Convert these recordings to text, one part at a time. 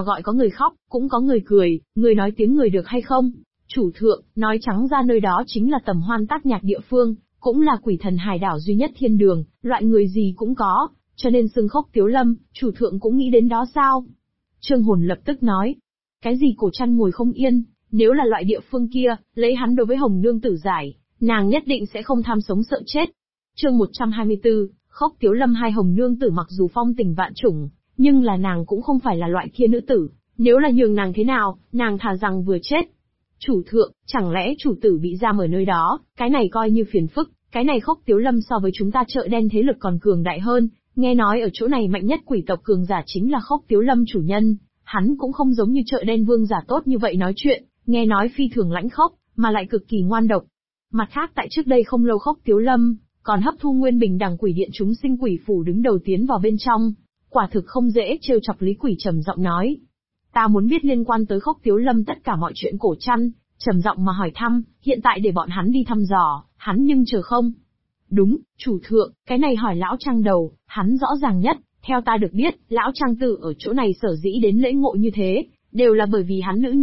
gọi có người khóc, cũng có người cười, người nói tiếng người được hay không? Chủ thượng, nói trắng ra nơi đó chính là tầm hoan tác nhạc địa phương, cũng là quỷ thần hải đảo duy nhất thiên đường, loại người gì cũng có, cho nên xưng Khốc Tiếu Lâm, chủ thượng cũng nghĩ đến đó sao? Trương Hồn lập tức nói, cái gì Cổ Trăn ngồi không yên, nếu là loại địa phương kia, lấy hắn đối với Hồng Nương Tử giải, nàng nhất định sẽ không tham sống sợ chết. Chương 124, Khốc Tiếu Lâm hai Hồng Nương Tử mặc dù phong tình vạn chủng, nhưng là nàng cũng không phải là loại kia nữ tử, nếu là nhường nàng thế nào, nàng thà rằng vừa chết. Chủ thượng, chẳng lẽ chủ tử bị giam ở nơi đó, cái này coi như phiền phức, cái này Khốc Tiếu Lâm so với chúng ta chợ đen thế lực còn cường đại hơn, nghe nói ở chỗ này mạnh nhất quỷ tộc cường giả chính là Khốc Tiếu Lâm chủ nhân, hắn cũng không giống như chợ đen vương giả tốt như vậy nói chuyện, nghe nói phi thường lãnh khốc, mà lại cực kỳ ngoan độc. Mặt khác tại trước đây không lâu Khốc Tiếu Lâm còn hấp thu nguyên bình đằng quỷ điện chúng sinh quỷ phủ đứng đầu tiến vào bên trong, quả thực không dễ trêu chọc. Lý Quỷ trầm giọng nói, ta muốn biết liên quan tới Khốc Tiếu Lâm tất cả mọi chuyện. Cổ Trăn trầm giọng mà hỏi thăm, hiện tại để bọn hắn đi thăm dò, hắn nhưng chờ không? Đúng, chủ thượng, cái này hỏi lão Trang Đầu, hắn rõ ràng nhất, theo ta được biết, lão Trang Tử ở chỗ này sở dĩ đến lễ ngộ như thế, đều là bởi vì hắn nữ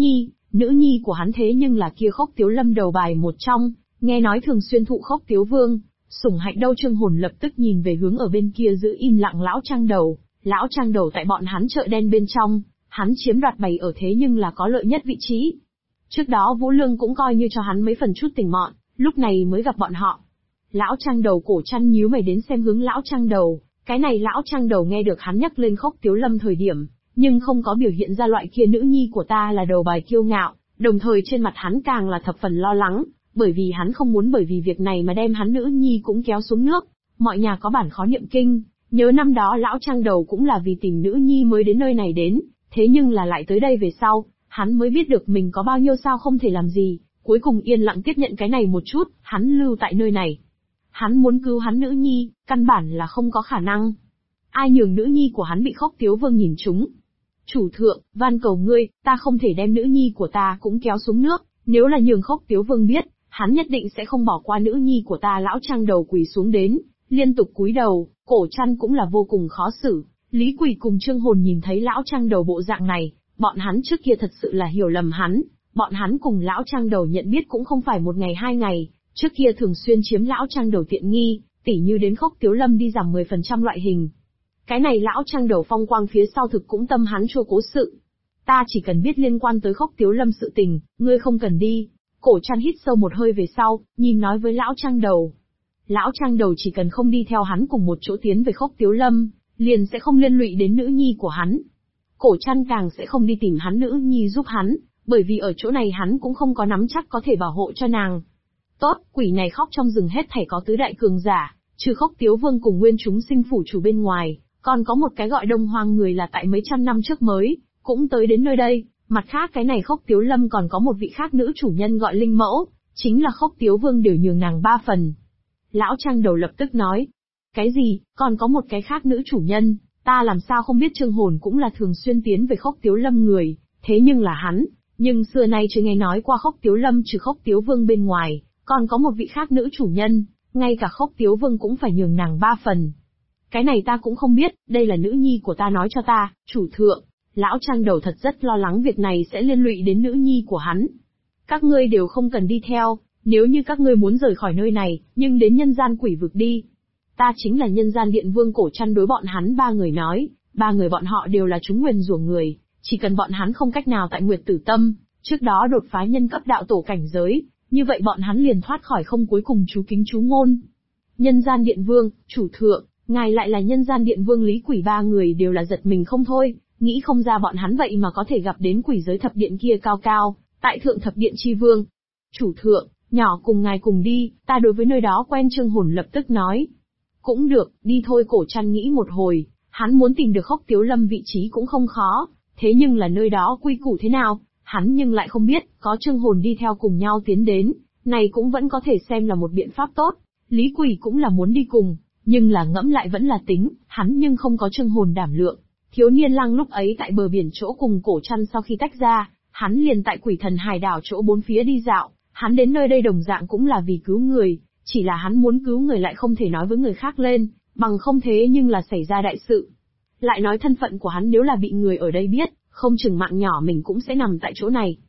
nhi của hắn thế nhưng là kia Khốc Tiếu Lâm đầu bài một trong, nghe nói thường xuyên thụ Khốc Tiếu Vương sủng hạnh đâu. Trương Hồn lập tức nhìn về hướng ở bên kia giữ im lặng lão Trang Đầu, lão Trang Đầu tại bọn hắn chợ đen bên trong, hắn chiếm đoạt bày ở thế nhưng là có lợi nhất vị trí. Trước đó Vũ Lương cũng coi như cho hắn mấy phần chút tình mọn, lúc này mới gặp bọn họ. Lão Trang Đầu Cổ Trăn nhíu mày đến xem hướng lão Trang Đầu, cái này lão Trang Đầu nghe được hắn nhắc lên Khốc Tiếu Lâm thời điểm, nhưng không có biểu hiện ra loại kia nữ nhi của ta là đầu bài kiêu ngạo, đồng thời trên mặt hắn càng là thập phần lo lắng, bởi vì hắn không muốn bởi vì việc này mà đem hắn nữ nhi cũng kéo xuống nước. Mọi nhà có bản khó niệm kinh, nhớ năm đó lão Trang Đầu cũng là vì tìm nữ nhi mới đến nơi này đến, thế nhưng là lại tới đây về sau, hắn mới biết được mình có bao nhiêu sao không thể làm gì, cuối cùng yên lặng tiếp nhận cái này một chút, hắn lưu tại nơi này. Hắn muốn cứu hắn nữ nhi, căn bản là không có khả năng. Ai nhường nữ nhi của hắn bị Khốc Tiếu Vương nhìn trúng? Chủ thượng, van cầu ngươi, ta không thể đem nữ nhi của ta cũng kéo xuống nước, nếu là nhường Khốc Tiếu Vương biết, hắn nhất định sẽ không bỏ qua nữ nhi của ta. Lão Trang Đầu quỳ xuống đến, liên tục cúi đầu, Cổ Trăn cũng là vô cùng khó xử. Lý Quỷ cùng Trương Hồn nhìn thấy lão Trang Đầu bộ dạng này, bọn hắn trước kia thật sự là hiểu lầm hắn, bọn hắn cùng lão Trang Đầu nhận biết cũng không phải một ngày hai ngày, trước kia thường xuyên chiếm lão Trang Đầu tiện nghi, tỉ như đến Khốc Tiếu Lâm đi giảm 10% loại hình. Cái này lão Trang Đầu phong quang phía sau thực cũng tâm hắn chua cố sự. Ta chỉ cần biết liên quan tới Khốc Tiếu Lâm sự tình, ngươi không cần đi. Cổ Trăn hít sâu một hơi về sau, nhìn nói với lão Trang Đầu. Lão Trang Đầu chỉ cần không đi theo hắn cùng một chỗ tiến về Khốc Tiếu Lâm, liền sẽ không liên lụy đến nữ nhi của hắn. Cổ Trăn càng sẽ không đi tìm hắn nữ nhi giúp hắn, bởi vì ở chỗ này hắn cũng không có nắm chắc có thể bảo hộ cho nàng. Tốt, quỷ này khóc trong rừng hết thảy có tứ đại cường giả, trừ Khốc Tiếu Vương cùng nguyên chúng sinh phủ chủ bên ngoài, còn có một cái gọi Đông Hoang người là tại mấy trăm năm trước mới cũng tới đến nơi đây. Mặt khác cái này Khốc Tiếu Lâm còn có một vị khác nữ chủ nhân gọi Linh Mẫu, chính là Khốc Tiếu Vương đều nhường nàng 3 phần. Lão Trang Đầu lập tức nói, cái gì, còn có một cái khác nữ chủ nhân, ta làm sao không biết. Trương Hồn cũng là thường xuyên tiến về Khốc Tiếu Lâm người, thế nhưng là hắn, nhưng xưa nay chưa nghe nói qua Khốc Tiếu Lâm trừ Khốc Tiếu Vương bên ngoài, còn có một vị khác nữ chủ nhân, ngay cả Khốc Tiếu Vương cũng phải nhường nàng 3 phần. Cái này ta cũng không biết, đây là nữ nhi của ta nói cho ta, chủ thượng. Lão Trang Đầu thật rất lo lắng việc này sẽ liên lụy đến nữ nhi của hắn. Các ngươi đều không cần đi theo, nếu như các ngươi muốn rời khỏi nơi này, nhưng đến nhân gian quỷ vực đi. Ta chính là nhân gian điện vương. Cổ Trăn đối bọn hắn 3 người nói, 3 người bọn họ đều là chúng nguyền rủa người, chỉ cần bọn hắn không cách nào tại Nguyệt Tử Tâm, trước đó đột phá nhân cấp đạo tổ cảnh giới, như vậy bọn hắn liền thoát khỏi không cuối cùng chú kính chú ngôn. Nhân gian điện vương, chủ thượng, ngài lại là nhân gian điện vương. Lý Quỷ 3 người đều là giật mình không thôi, nghĩ không ra bọn hắn vậy mà có thể gặp đến quỷ giới thập điện kia cao cao, tại thượng thập điện chi vương. Chủ thượng, nhỏ cùng ngài cùng đi, ta đối với nơi đó quen. Trương Hồn lập tức nói. Cũng được, đi thôi. Cổ Trăn nghĩ một hồi, hắn muốn tìm được Khốc Tiếu Lâm vị trí cũng không khó, thế nhưng là nơi đó quy củ thế nào, hắn nhưng lại không biết. Có Trương Hồn đi theo cùng nhau tiến đến, này cũng vẫn có thể xem là một biện pháp tốt. Lý Quỷ cũng là muốn đi cùng, nhưng là ngẫm lại vẫn là tính, hắn nhưng không có Trương Hồn đảm lượng. Thiếu niên lang lúc ấy tại bờ biển chỗ cùng Cổ Trăn sau khi tách ra, hắn liền tại Quỷ Thần Hải đảo chỗ bốn phía đi dạo, hắn đến nơi đây đồng dạng cũng là vì cứu người, chỉ là hắn muốn cứu người lại không thể nói với người khác lên, bằng không thế nhưng là xảy ra đại sự. Lại nói thân phận của hắn nếu là bị người ở đây biết, không chừng mạng nhỏ mình cũng sẽ nằm tại chỗ này.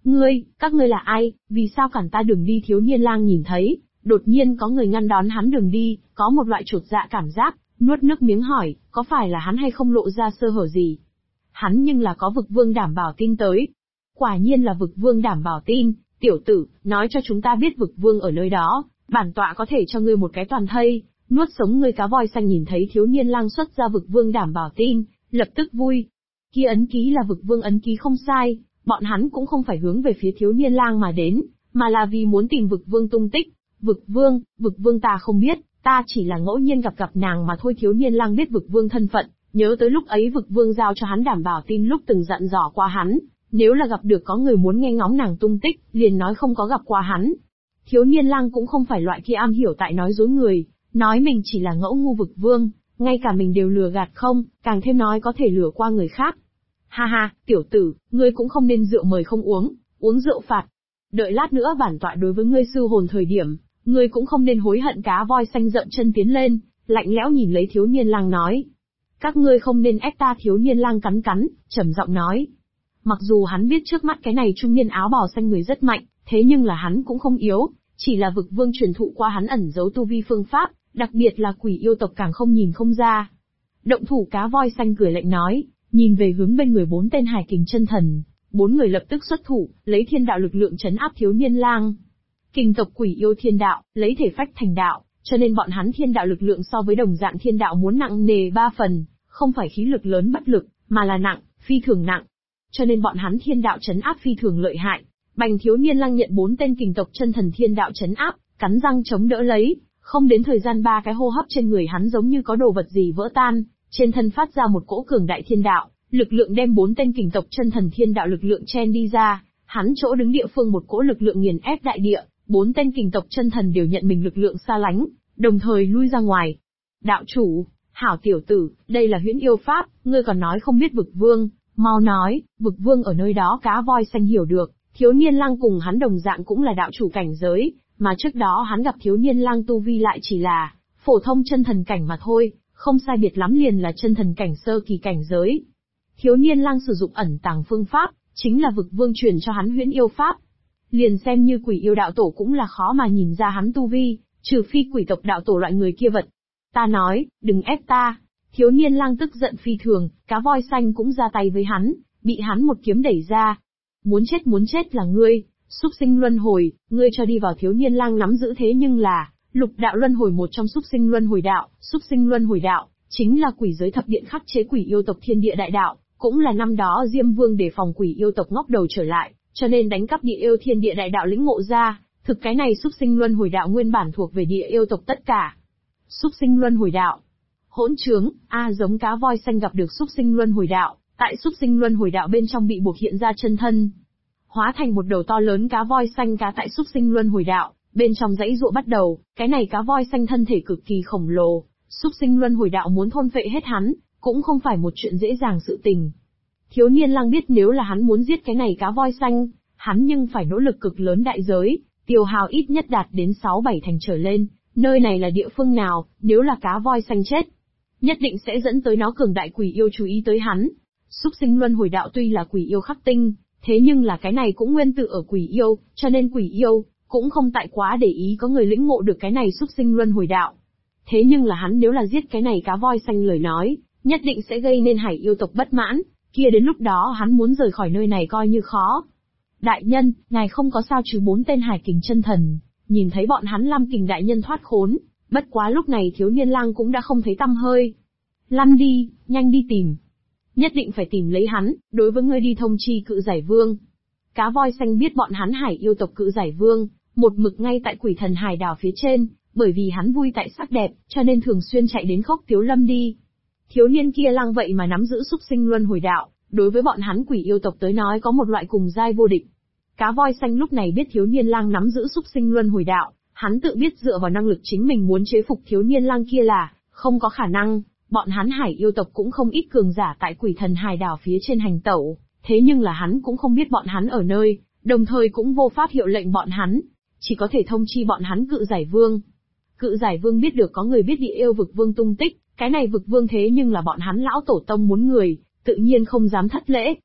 Các ngươi là ai, vì sao cản ta đường đi? Thiếu niên lang nhìn thấy, đột nhiên có người ngăn đón hắn đường đi, có một loại chột dạ cảm giác, nuốt nước miếng hỏi, có phải là hắn hay không lộ ra sơ hở gì? Hắn nhưng là có vực vương đảm bảo tin tới. Quả nhiên là vực vương đảm bảo tin, tiểu tử, nói cho chúng ta biết vực vương ở nơi đó, bản tọa có thể cho ngươi một cái toàn thây, nuốt sống ngươi. Cá voi xanh nhìn thấy thiếu niên lang xuất ra vực vương đảm bảo tin, lập tức vui. Kia ấn ký là vực vương ấn ký không sai, bọn hắn cũng không phải hướng về phía thiếu niên lang mà đến, mà là vì muốn tìm vực vương tung tích. Vực vương ta không biết, ta chỉ là ngẫu nhiên gặp nàng mà thôi. Thiếu niên lang biết vực vương thân phận, nhớ tới lúc ấy vực vương giao cho hắn đảm bảo tin lúc từng dặn dò qua hắn, nếu là gặp được có người muốn nghe ngóng nàng tung tích, liền nói không có gặp qua hắn. Thiếu niên lang cũng không phải loại kia am hiểu tại nói dối người, nói mình chỉ là ngẫu ngu vực vương, ngay cả mình đều lừa gạt không, càng thêm nói có thể lừa qua người khác. Ha ha, tiểu tử, ngươi cũng không nên rượu mời không uống, uống rượu phạt. Đợi lát nữa bản tọa đối với ngươi sư hồn thời điểm, ngươi cũng không nên hối hận. Cá voi xanh dậm chân tiến lên, lạnh lẽo nhìn lấy thiếu niên lang nói. Các ngươi không nên ép ta. Thiếu niên lang cắn, trầm giọng nói. Mặc dù hắn biết trước mắt cái này trung niên áo bào xanh người rất mạnh, thế nhưng là hắn cũng không yếu, chỉ là vực vương truyền thụ qua hắn ẩn giấu tu vi phương pháp, đặc biệt là quỷ yêu tộc càng không nhìn không ra. Động thủ. Cá voi xanh cười lạnh nói, nhìn về hướng bên người 4 tên hải kình chân thần, 4 người lập tức xuất thủ, lấy thiên đạo lực lượng trấn áp thiếu niên lang. Kình tộc quỷ yêu thiên đạo, lấy thể phách thành đạo, cho nên bọn hắn thiên đạo lực lượng so với đồng dạng thiên đạo muốn nặng nề 3 phần, không phải khí lực lớn bất lực, mà là nặng, phi thường nặng. Cho nên bọn hắn thiên đạo trấn áp phi thường lợi hại. Bành thiếu niên lang nhận 4 tên kình tộc chân thần thiên đạo trấn áp, cắn răng chống đỡ lấy, không đến thời gian 3 cái hô hấp trên người hắn giống như có đồ vật gì vỡ tan, trên thân phát ra một cỗ cường đại thiên đạo, lực lượng đem 4 tên kình tộc chân thần thiên đạo lực lượng chen đi ra, hắn chỗ đứng địa phương một cỗ lực lượng nghiền ép đại địa, 4 tên kình tộc chân thần đều nhận mình lực lượng xa lánh, đồng thời lui ra ngoài. Đạo chủ, hảo tiểu tử, đây là huyễn yêu pháp, ngươi còn nói không biết vực vương, mau nói, vực vương ở nơi đó. Cá voi xanh hiểu được, thiếu niên lang cùng hắn đồng dạng cũng là đạo chủ cảnh giới, mà trước đó hắn gặp thiếu niên lang tu vi lại chỉ là phổ thông chân thần cảnh mà thôi, không sai biệt lắm liền là chân thần cảnh sơ kỳ cảnh giới. Thiếu niên lang sử dụng ẩn tàng phương pháp, chính là vực vương truyền cho hắn huyễn yêu pháp. Liền xem như quỷ yêu đạo tổ cũng là khó mà nhìn ra hắn tu vi, trừ phi quỷ tộc đạo tổ loại người kia vật. Ta nói, đừng ép ta. Thiếu niên lang tức giận phi thường, cá voi xanh cũng ra tay với hắn, bị hắn một kiếm đẩy ra. Muốn chết là ngươi, súc sinh luân hồi, ngươi cho đi vào. Thiếu niên lang nắm giữ thế nhưng là lục đạo luân hồi, một trong súc sinh luân hồi đạo. Súc sinh luân hồi đạo chính là quỷ giới thập điện khắc chế quỷ yêu tộc thiên địa đại đạo, cũng là năm đó Diêm Vương đề phòng quỷ yêu tộc ngóc đầu trở lại, cho nên đánh cắp địa yêu thiên địa đại đạo lĩnh ngộ ra. Thực cái này súc sinh luân hồi đạo nguyên bản thuộc về địa yêu tộc tất cả. Súc sinh luân hồi đạo, hỗn trướng, giống cá voi xanh gặp được súc sinh luân hồi đạo, tại súc sinh luân hồi đạo bên trong bị buộc hiện ra chân thân, hóa thành một đầu to lớn cá voi xanh. Cá tại súc sinh luân hồi đạo bên trong dãy dụa bắt đầu, cái này cá voi xanh thân thể cực kỳ khổng lồ, súc sinh luân hồi đạo muốn thôn phệ hết hắn, cũng không phải một chuyện dễ dàng sự tình. Thiếu niên lang biết nếu là hắn muốn giết cái này cá voi xanh, hắn nhưng phải nỗ lực cực lớn đại giới, tiêu hao ít nhất đạt đến 6-7 thành trở lên. Nơi này là địa phương nào, nếu là cá voi xanh chết, nhất định sẽ dẫn tới nó cường đại quỷ yêu chú ý tới hắn. Súc sinh luân hồi đạo tuy là quỷ yêu khắc tinh, thế nhưng là cái này cũng nguyên tự ở quỷ yêu, cho nên quỷ yêu cũng không tại quá để ý có người lĩnh ngộ được cái này súc sinh luân hồi đạo. Thế nhưng là hắn nếu là giết cái này cá voi xanh lời nói, nhất định sẽ gây nên hải yêu tộc bất mãn, kia đến lúc đó hắn muốn rời khỏi nơi này coi như khó. Đại nhân, ngài không có sao chứ? 4 tên hải kình chân thần nhìn thấy bọn hắn Lam Kình đại nhân thoát khốn, bất quá lúc này thiếu niên lang cũng đã không thấy tăm hơi. Lăn đi, nhanh đi tìm. Nhất định phải tìm lấy hắn, đối với ngươi đi thông chi cự giải vương. Cá voi xanh biết bọn hắn hải yêu tộc cự giải vương, một mực ngay tại quỷ thần hải đảo phía trên, bởi vì hắn vui tại sắc đẹp, cho nên thường xuyên chạy đến Khốc Tiếu Lâm đi. Thiếu niên kia lang vậy mà nắm giữ súc sinh luân hồi đạo, đối với bọn hắn quỷ yêu tộc tới nói có một loại cùng giai vô địch. Cá voi xanh lúc này biết thiếu niên lang nắm giữ súc sinh luân hồi đạo, hắn tự biết dựa vào năng lực chính mình muốn chế phục thiếu niên lang kia là không có khả năng. Bọn hắn hải yêu tộc cũng không ít cường giả tại quỷ thần hải đảo phía trên hành tẩu, thế nhưng là hắn cũng không biết bọn hắn ở nơi, đồng thời cũng vô pháp hiệu lệnh bọn hắn, chỉ có thể thông chi bọn hắn cự giải vương. Cự giải vương biết được có người biết địa yêu vực vương tung tích, cái này vực vương thế nhưng là bọn hắn lão tổ tông muốn người, tự nhiên không dám thất lễ.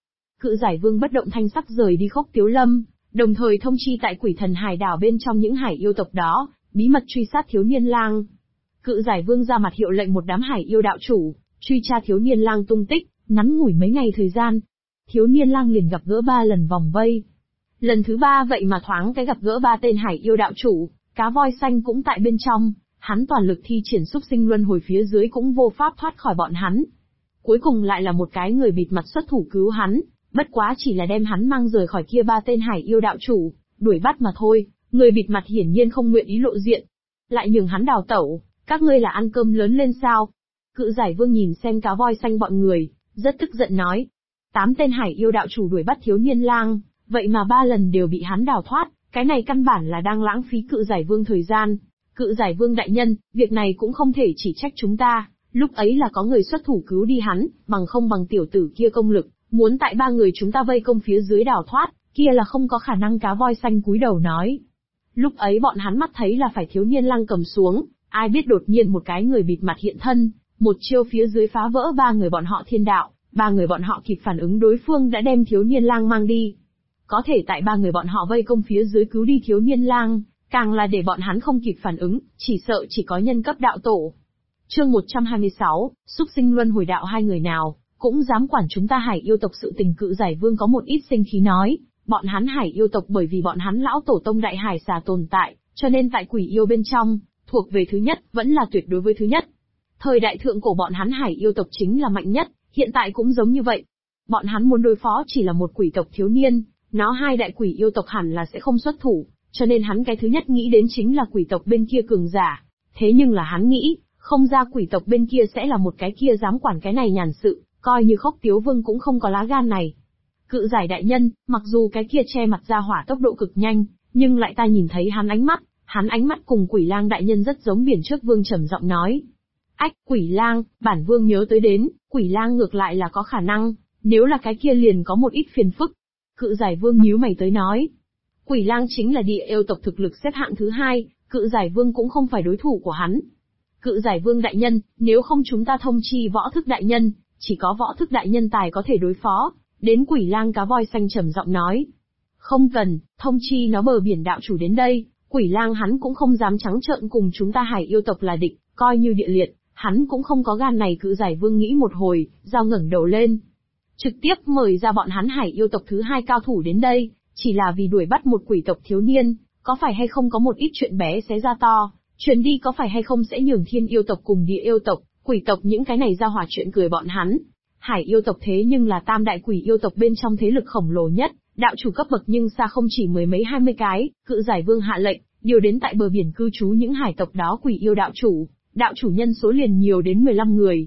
Cự Giải Vương bất động thanh sắc rời đi Khốc Tiếu Lâm, đồng thời thông chi tại Quỷ Thần Hải đảo bên trong những hải yêu tộc đó, bí mật truy sát thiếu niên lang. Cự Giải Vương ra mặt hiệu lệnh một đám hải yêu đạo chủ, truy tra thiếu niên lang tung tích, ngắn ngủi mấy ngày thời gian. Thiếu niên lang liền gặp gỡ 3 lần vòng vây. Lần thứ 3 vậy mà thoáng cái gặp gỡ 3 tên hải yêu đạo chủ, cá voi xanh cũng tại bên trong, hắn toàn lực thi triển xúc sinh luân hồi phía dưới cũng vô pháp thoát khỏi bọn hắn. Cuối cùng lại là một cái người bịt mặt xuất thủ cứu hắn, bất quá chỉ là đem hắn mang rời khỏi kia 3 tên hải yêu đạo chủ, đuổi bắt mà thôi, người bịt mặt hiển nhiên không nguyện ý lộ diện. Lại nhường hắn đào tẩu, các ngươi là ăn cơm lớn lên sao? Cự Giải Vương nhìn xem cá voi xanh bọn người, rất tức giận nói. 8 tên hải yêu đạo chủ đuổi bắt thiếu niên lang, vậy mà 3 lần đều bị hắn đào thoát, cái này căn bản là đang lãng phí Cự Giải Vương thời gian. Cự Giải Vương đại nhân, việc này cũng không thể chỉ trách chúng ta, lúc ấy là có người xuất thủ cứu đi hắn, bằng không bằng tiểu tử kia công lực, muốn tại 3 người chúng ta vây công phía dưới đào thoát, kia là không có khả năng. Cá voi xanh cúi đầu nói. Lúc ấy bọn hắn mắt thấy là phải thiếu niên lang cầm xuống, ai biết đột nhiên một cái người bịt mặt hiện thân, một chiêu phía dưới phá vỡ 3 người bọn họ thiên đạo, 3 người bọn họ kịp phản ứng đối phương đã đem thiếu niên lang mang đi. Có thể tại 3 người bọn họ vây công phía dưới cứu đi thiếu niên lang, càng là để bọn hắn không kịp phản ứng, chỉ sợ chỉ có nhân cấp đạo tổ. Chương 126, xúc sinh luân hồi đạo. 2 người nào cũng dám quản chúng ta hải yêu tộc sự tình. Cự Giải Vương có một ít sinh khí nói, bọn hắn hải yêu tộc bởi vì bọn hắn lão tổ tông đại hải xà tồn tại, cho nên tại quỷ yêu bên trong, thuộc về thứ nhất, vẫn là tuyệt đối với thứ nhất. Thời đại thượng cổ bọn hắn hải yêu tộc chính là mạnh nhất, hiện tại cũng giống như vậy. Bọn hắn muốn đối phó chỉ là một quỷ tộc thiếu niên, nó 2 đại quỷ yêu tộc hẳn là sẽ không xuất thủ, cho nên hắn cái thứ nhất nghĩ đến chính là quỷ tộc bên kia cường giả. Thế nhưng là hắn nghĩ, không ra quỷ tộc bên kia sẽ là một cái kia dám quản cái này nhàn sự, coi như Khốc Tiếu Vương cũng không có lá gan này. Cự Giải đại nhân, mặc dù cái kia che mặt ra hỏa tốc độ cực nhanh, nhưng lại ta nhìn thấy hắn ánh mắt cùng Quỷ Lang đại nhân rất giống. Biển trước Vương trầm giọng nói. Ách, Quỷ Lang, bản Vương nhớ tới đến, Quỷ Lang ngược lại là có khả năng, nếu là cái kia liền có một ít phiền phức. Cự Giải Vương nhíu mày tới nói. Quỷ Lang chính là địa yêu tộc thực lực xếp hạng thứ 2, Cự Giải Vương cũng không phải đối thủ của hắn. Cự Giải Vương đại nhân, nếu không chúng ta thông chi Võ Thức đại nhân, chỉ có Võ Thức đại nhân tài có thể đối phó. Đến Quỷ Lang cá voi xanh trầm giọng nói. Không cần, thông chi nó bờ biển đạo chủ đến đây, Quỷ Lang hắn cũng không dám trắng trợn cùng chúng ta hải yêu tộc là địch, coi như địa liệt, hắn cũng không có gan này. Cự Giải Vương nghĩ một hồi, giao ngẩng đầu lên. Trực tiếp mời ra bọn hắn hải yêu tộc thứ 2 cao thủ đến đây, chỉ là vì đuổi bắt một quỷ tộc thiếu niên, có phải hay không có một ít chuyện bé xé ra to, truyền đi có phải hay không sẽ nhường thiên yêu tộc cùng địa yêu tộc, quỷ tộc những cái này ra hỏa chuyện cười bọn hắn. Hải yêu tộc thế nhưng là tam đại quỷ yêu tộc bên trong thế lực khổng lồ nhất, đạo chủ cấp bậc nhưng xa không chỉ mười mấy 20 cái. Cự Giải Vương hạ lệnh, điều đến tại bờ biển cư trú những hải tộc đó quỷ yêu đạo chủ nhân số liền nhiều đến 15 người.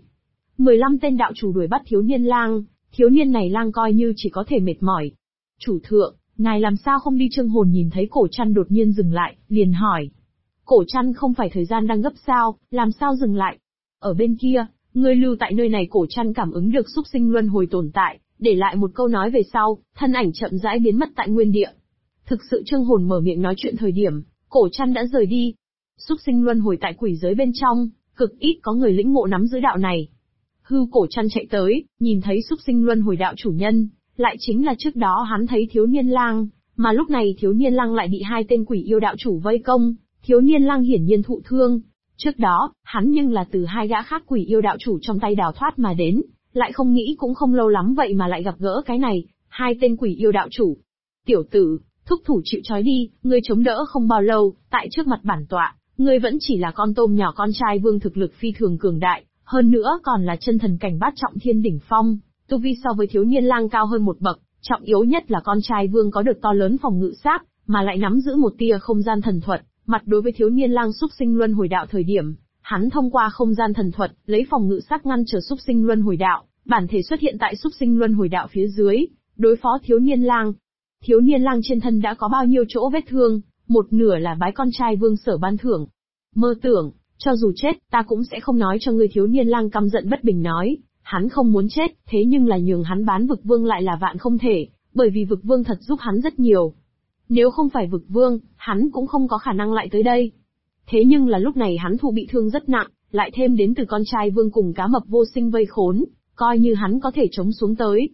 15 tên đạo chủ đuổi bắt thiếu niên lang, thiếu niên này lang coi như chỉ có thể mệt mỏi. Chủ thượng, ngài làm sao không đi? Trương Hồn nhìn thấy Cổ Trăn đột nhiên dừng lại, liền hỏi. Cổ Trăn không phải thời gian đang gấp sao, làm sao dừng lại? Ở bên kia, ngươi lưu tại nơi này. Cổ Trăn cảm ứng được xúc sinh luân hồi tồn tại, để lại một câu nói về sau, thân ảnh chậm rãi biến mất tại nguyên địa. Thực sự Trương Hồn mở miệng nói chuyện thời điểm, Cổ Trăn đã rời đi. Xúc sinh luân hồi tại quỷ giới bên trong, cực ít có người lĩnh ngộ nắm giữ đạo này. Hư Cổ Trăn chạy tới, nhìn thấy xúc sinh luân hồi đạo chủ nhân, lại chính là trước đó hắn thấy thiếu niên lang, mà lúc này thiếu niên lang lại bị 2 tên quỷ yêu đạo chủ vây công, thiếu niên lang hiển nhiên thụ thương. Trước đó, hắn nhưng là từ 2 gã khác quỷ yêu đạo chủ trong tay đào thoát mà đến, lại không nghĩ cũng không lâu lắm vậy mà lại gặp gỡ cái này, 2 tên quỷ yêu đạo chủ. Tiểu tử, thúc thủ chịu trói đi, ngươi chống đỡ không bao lâu, tại trước mặt bản tọa, ngươi vẫn chỉ là con tôm nhỏ. Con trai Vương thực lực phi thường cường đại, hơn nữa còn là chân thần cảnh bát trọng thiên đỉnh phong, tu vi so với thiếu niên lang cao hơn một bậc, trọng yếu nhất là con trai Vương có được to lớn phòng ngự sát, mà lại nắm giữ một tia không gian thần thuật. Mặt đối với thiếu niên lang xúc sinh luân hồi đạo thời điểm, hắn thông qua không gian thần thuật, lấy phòng ngự sắc ngăn trở xúc sinh luân hồi đạo, bản thể xuất hiện tại xúc sinh luân hồi đạo phía dưới, đối phó thiếu niên lang. Thiếu niên lang trên thân đã có bao nhiêu chỗ vết thương, một nửa là bái con trai Vương sở ban thưởng. Mơ tưởng, cho dù chết, ta cũng sẽ không nói cho ngươi. Thiếu niên lang căm giận bất bình nói, hắn không muốn chết, thế nhưng là nhường hắn bán vực vương lại là vạn không thể, bởi vì vực vương thật giúp hắn rất nhiều. Nếu không phải vực vương, hắn cũng không có khả năng lại tới đây. Thế nhưng là lúc này hắn thụ bị thương rất nặng, lại thêm đến từ con trai Vương cùng cá mập vô sinh vây khốn, coi như hắn có thể chống xuống tới.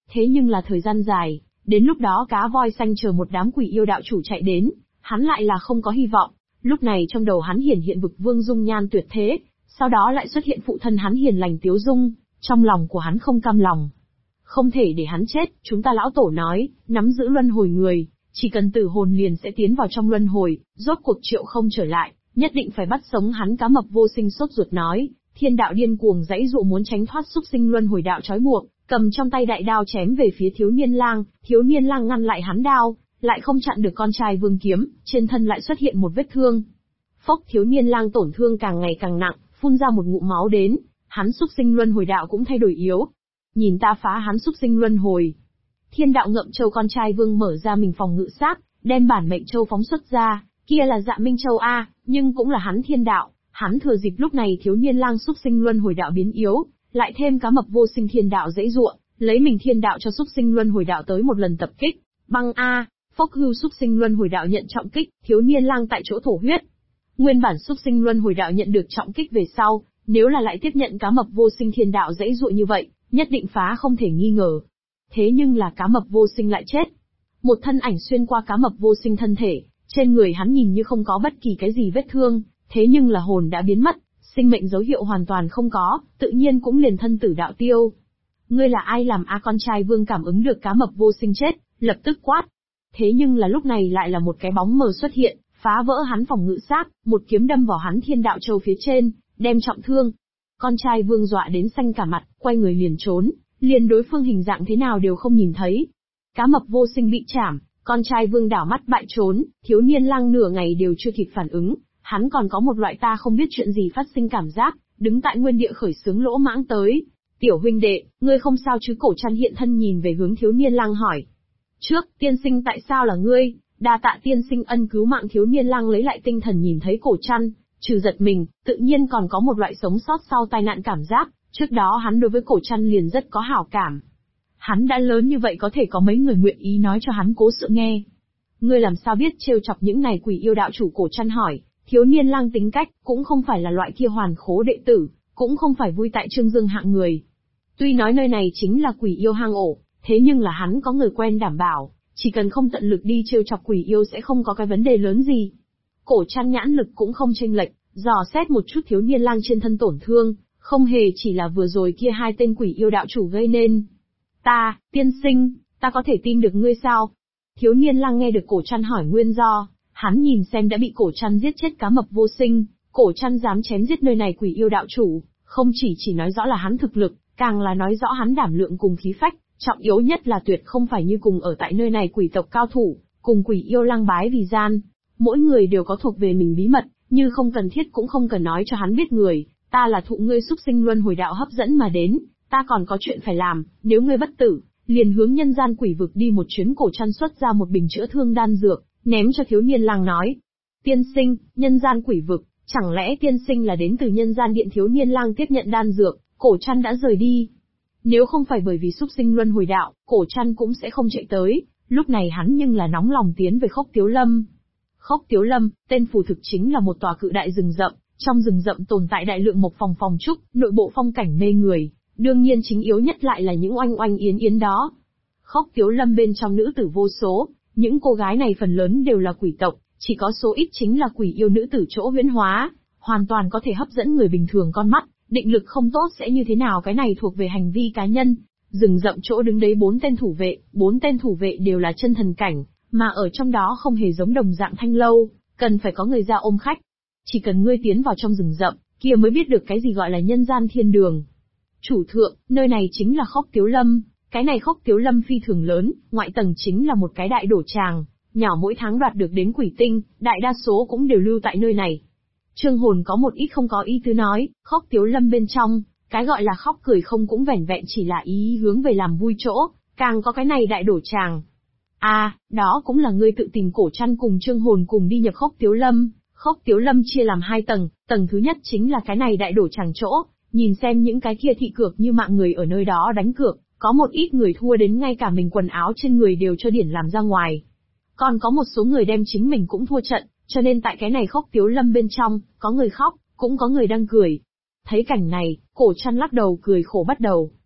Thế nhưng là thời gian dài, đến lúc đó cá voi xanh chờ một đám quỷ yêu đạo chủ chạy đến, hắn lại là không có hy vọng. Lúc này trong đầu hắn hiển hiện vực vương dung nhan tuyệt thế, sau đó lại xuất hiện phụ thân hắn hiền lành Tiếu Dung, trong lòng của hắn không cam lòng. Không thể để hắn chết, chúng ta lão tổ nói, nắm giữ luân hồi người, chỉ cần tử hồn liền sẽ tiến vào trong luân hồi, rốt cuộc triệu không trở lại, nhất định phải bắt sống hắn. Cá mập vô sinh sốt ruột nói, thiên đạo điên cuồng giãy dụ muốn tránh thoát xúc sinh luân hồi đạo trói buộc, cầm trong tay đại đao chém về phía thiếu niên lang ngăn lại hắn đao, lại không chặn được con trai vương kiếm, trên thân lại xuất hiện một vết thương. Phốc, thiếu niên lang tổn thương càng ngày càng nặng, phun ra một ngụm máu đến, hắn xúc sinh luân hồi đạo cũng thay đổi yếu. Nhìn ta phá hắn xúc sinh luân hồi. Thiên đạo ngậm châu con trai vương mở ra mình phòng ngự sát, đem bản mệnh châu phóng xuất ra, kia là Dạ Minh Châu a, nhưng cũng là hắn thiên đạo, hắn thừa dịp lúc này thiếu niên lang xúc sinh luân hồi đạo biến yếu, lại thêm cá mập vô sinh thiên đạo dãy ruộng, lấy mình thiên đạo cho xúc sinh luân hồi đạo tới một lần tập kích. Băng a, phốc hưu xúc sinh luân hồi đạo nhận trọng kích, thiếu niên lang tại chỗ thổ huyết. Nguyên bản xúc sinh luân hồi đạo nhận được trọng kích về sau, nếu là lại tiếp nhận cá mập vô sinh thiên đạo dãy ruộng như vậy, nhất định phá không thể nghi ngờ. Thế nhưng là cá mập vô sinh lại chết. Một thân ảnh xuyên qua cá mập vô sinh thân thể, trên người hắn nhìn như không có bất kỳ cái gì vết thương, thế nhưng là hồn đã biến mất, sinh mệnh dấu hiệu hoàn toàn không có, tự nhiên cũng liền thân tử đạo tiêu. Ngươi là ai làm a? Con trai vương cảm ứng được cá mập vô sinh chết, lập tức quát. Thế nhưng là lúc này lại là một cái bóng mờ xuất hiện, phá vỡ hắn phòng ngự sát, một kiếm đâm vào hắn thiên đạo châu phía trên, đem trọng thương. Con trai vương dọa đến xanh cả mặt, quay người liền trốn, liền đối phương hình dạng thế nào đều không nhìn thấy. Cá mập vô sinh bị chảm, con trai vương đảo mắt bại trốn, thiếu niên lang nửa ngày đều chưa kịp phản ứng, hắn còn có một loại ta không biết chuyện gì phát sinh cảm giác, đứng tại nguyên địa khởi sướng lỗ mãng tới. Tiểu huynh đệ, ngươi không sao chứ? Cổ Trăn hiện thân nhìn về hướng thiếu niên lang hỏi. Trước, tiên sinh tại sao là ngươi? Đa tạ tiên sinh ân cứu mạng. Thiếu niên lang lấy lại tinh thần nhìn thấy Cổ Trăn, trừ giật mình, tự nhiên còn có một loại sống sót sau tai nạn cảm giác, trước đó hắn đối với Cổ Trăn liền rất có hảo cảm. Hắn đã lớn như vậy có thể có mấy người nguyện ý nói cho hắn cố sự nghe. Ngươi làm sao biết trêu chọc những này quỷ yêu đạo chủ? Cổ Trăn hỏi. Thiếu niên lang tính cách, cũng không phải là loại kia hoàn khố đệ tử, cũng không phải vui tại trương dương hạng người. Tuy nói nơi này chính là quỷ yêu hang ổ, thế nhưng là hắn có người quen đảm bảo, chỉ cần không tận lực đi trêu chọc quỷ yêu sẽ không có cái vấn đề lớn gì. Cổ Trăn nhãn lực cũng không chênh lệch, dò xét một chút thiếu niên lang trên thân tổn thương, không hề chỉ là vừa rồi kia hai tên quỷ yêu đạo chủ gây nên. Tiên sinh, ta có thể tin được ngươi sao? Thiếu niên lang nghe được Cổ Trăn hỏi nguyên do, hắn nhìn xem đã bị Cổ Trăn giết chết cá mập vô sinh, Cổ Trăn dám chém giết nơi này quỷ yêu đạo chủ, không chỉ nói rõ là hắn thực lực, càng là nói rõ hắn đảm lượng cùng khí phách, trọng yếu nhất là tuyệt không phải như cùng ở tại nơi này quỷ tộc cao thủ, cùng quỷ yêu lang bái vì gian. Mỗi người đều có thuộc về mình bí mật, như không cần thiết cũng không cần nói cho hắn biết người, ta là thụ ngươi xúc sinh luân hồi đạo hấp dẫn mà đến, ta còn có chuyện phải làm, nếu ngươi bất tử, liền hướng nhân gian quỷ vực đi một chuyến. Cổ Trăn xuất ra một bình chữa thương đan dược, ném cho thiếu niên lang nói. Tiên sinh, nhân gian quỷ vực, chẳng lẽ tiên sinh là đến từ nhân gian điện? Thiếu niên lang tiếp nhận đan dược, Cổ Trăn đã rời đi. Nếu không phải bởi vì xúc sinh luân hồi đạo, Cổ Trăn cũng sẽ không chạy tới, lúc này hắn nhưng là nóng lòng tiến về Khốc Tiếu Lâm. Khốc Tiếu Lâm, tên phù thực chính là một tòa cự đại rừng rậm, trong rừng rậm tồn tại đại lượng mộc phòng trúc, nội bộ phong cảnh mê người, đương nhiên chính yếu nhất lại là những oanh oanh yến yến đó. Khốc Tiếu Lâm bên trong nữ tử vô số, những cô gái này phần lớn đều là quỷ tộc, chỉ có số ít chính là quỷ yêu nữ tử chỗ huyễn hóa, hoàn toàn có thể hấp dẫn người bình thường con mắt, định lực không tốt sẽ như thế nào cái này thuộc về hành vi cá nhân. Rừng rậm chỗ đứng đấy bốn tên thủ vệ đều là chân thần cảnh, mà ở trong đó không hề giống đồng dạng thanh lâu, cần phải có người ra ôm khách. Chỉ cần ngươi tiến vào trong rừng rậm, kia mới biết được cái gì gọi là nhân gian thiên đường. Chủ thượng, nơi này chính là Khốc Tiếu Lâm, cái này Khốc Tiếu Lâm phi thường lớn, ngoại tầng chính là một cái đại đổ tràng, nhỏ mỗi tháng đoạt được đến quỷ tinh, đại đa số cũng đều lưu tại nơi này. Trương Hồn có một ít không có ý tứ nói, Khốc Tiếu Lâm bên trong, cái gọi là khóc cười không cũng vẻn vẹn chỉ là ý hướng về làm vui chỗ, càng có cái này đại đổ tràng. Đó cũng là ngươi tự tìm. Cổ Trăn cùng Trương Hồn cùng đi nhập Khốc Tiếu Lâm. Khốc Tiếu Lâm chia làm hai tầng, tầng thứ nhất chính là cái này đại đổ tràng chỗ, nhìn xem những cái kia thị cược như mạng người ở nơi đó đánh cược, có một ít người thua đến ngay cả mình quần áo trên người đều cho điển làm ra ngoài. Còn có một số người đem chính mình cũng thua trận, cho nên tại cái này Khốc Tiếu Lâm bên trong, có người khóc, cũng có người đang cười. Thấy cảnh này, Cổ Trăn lắc đầu cười khổ bắt đầu.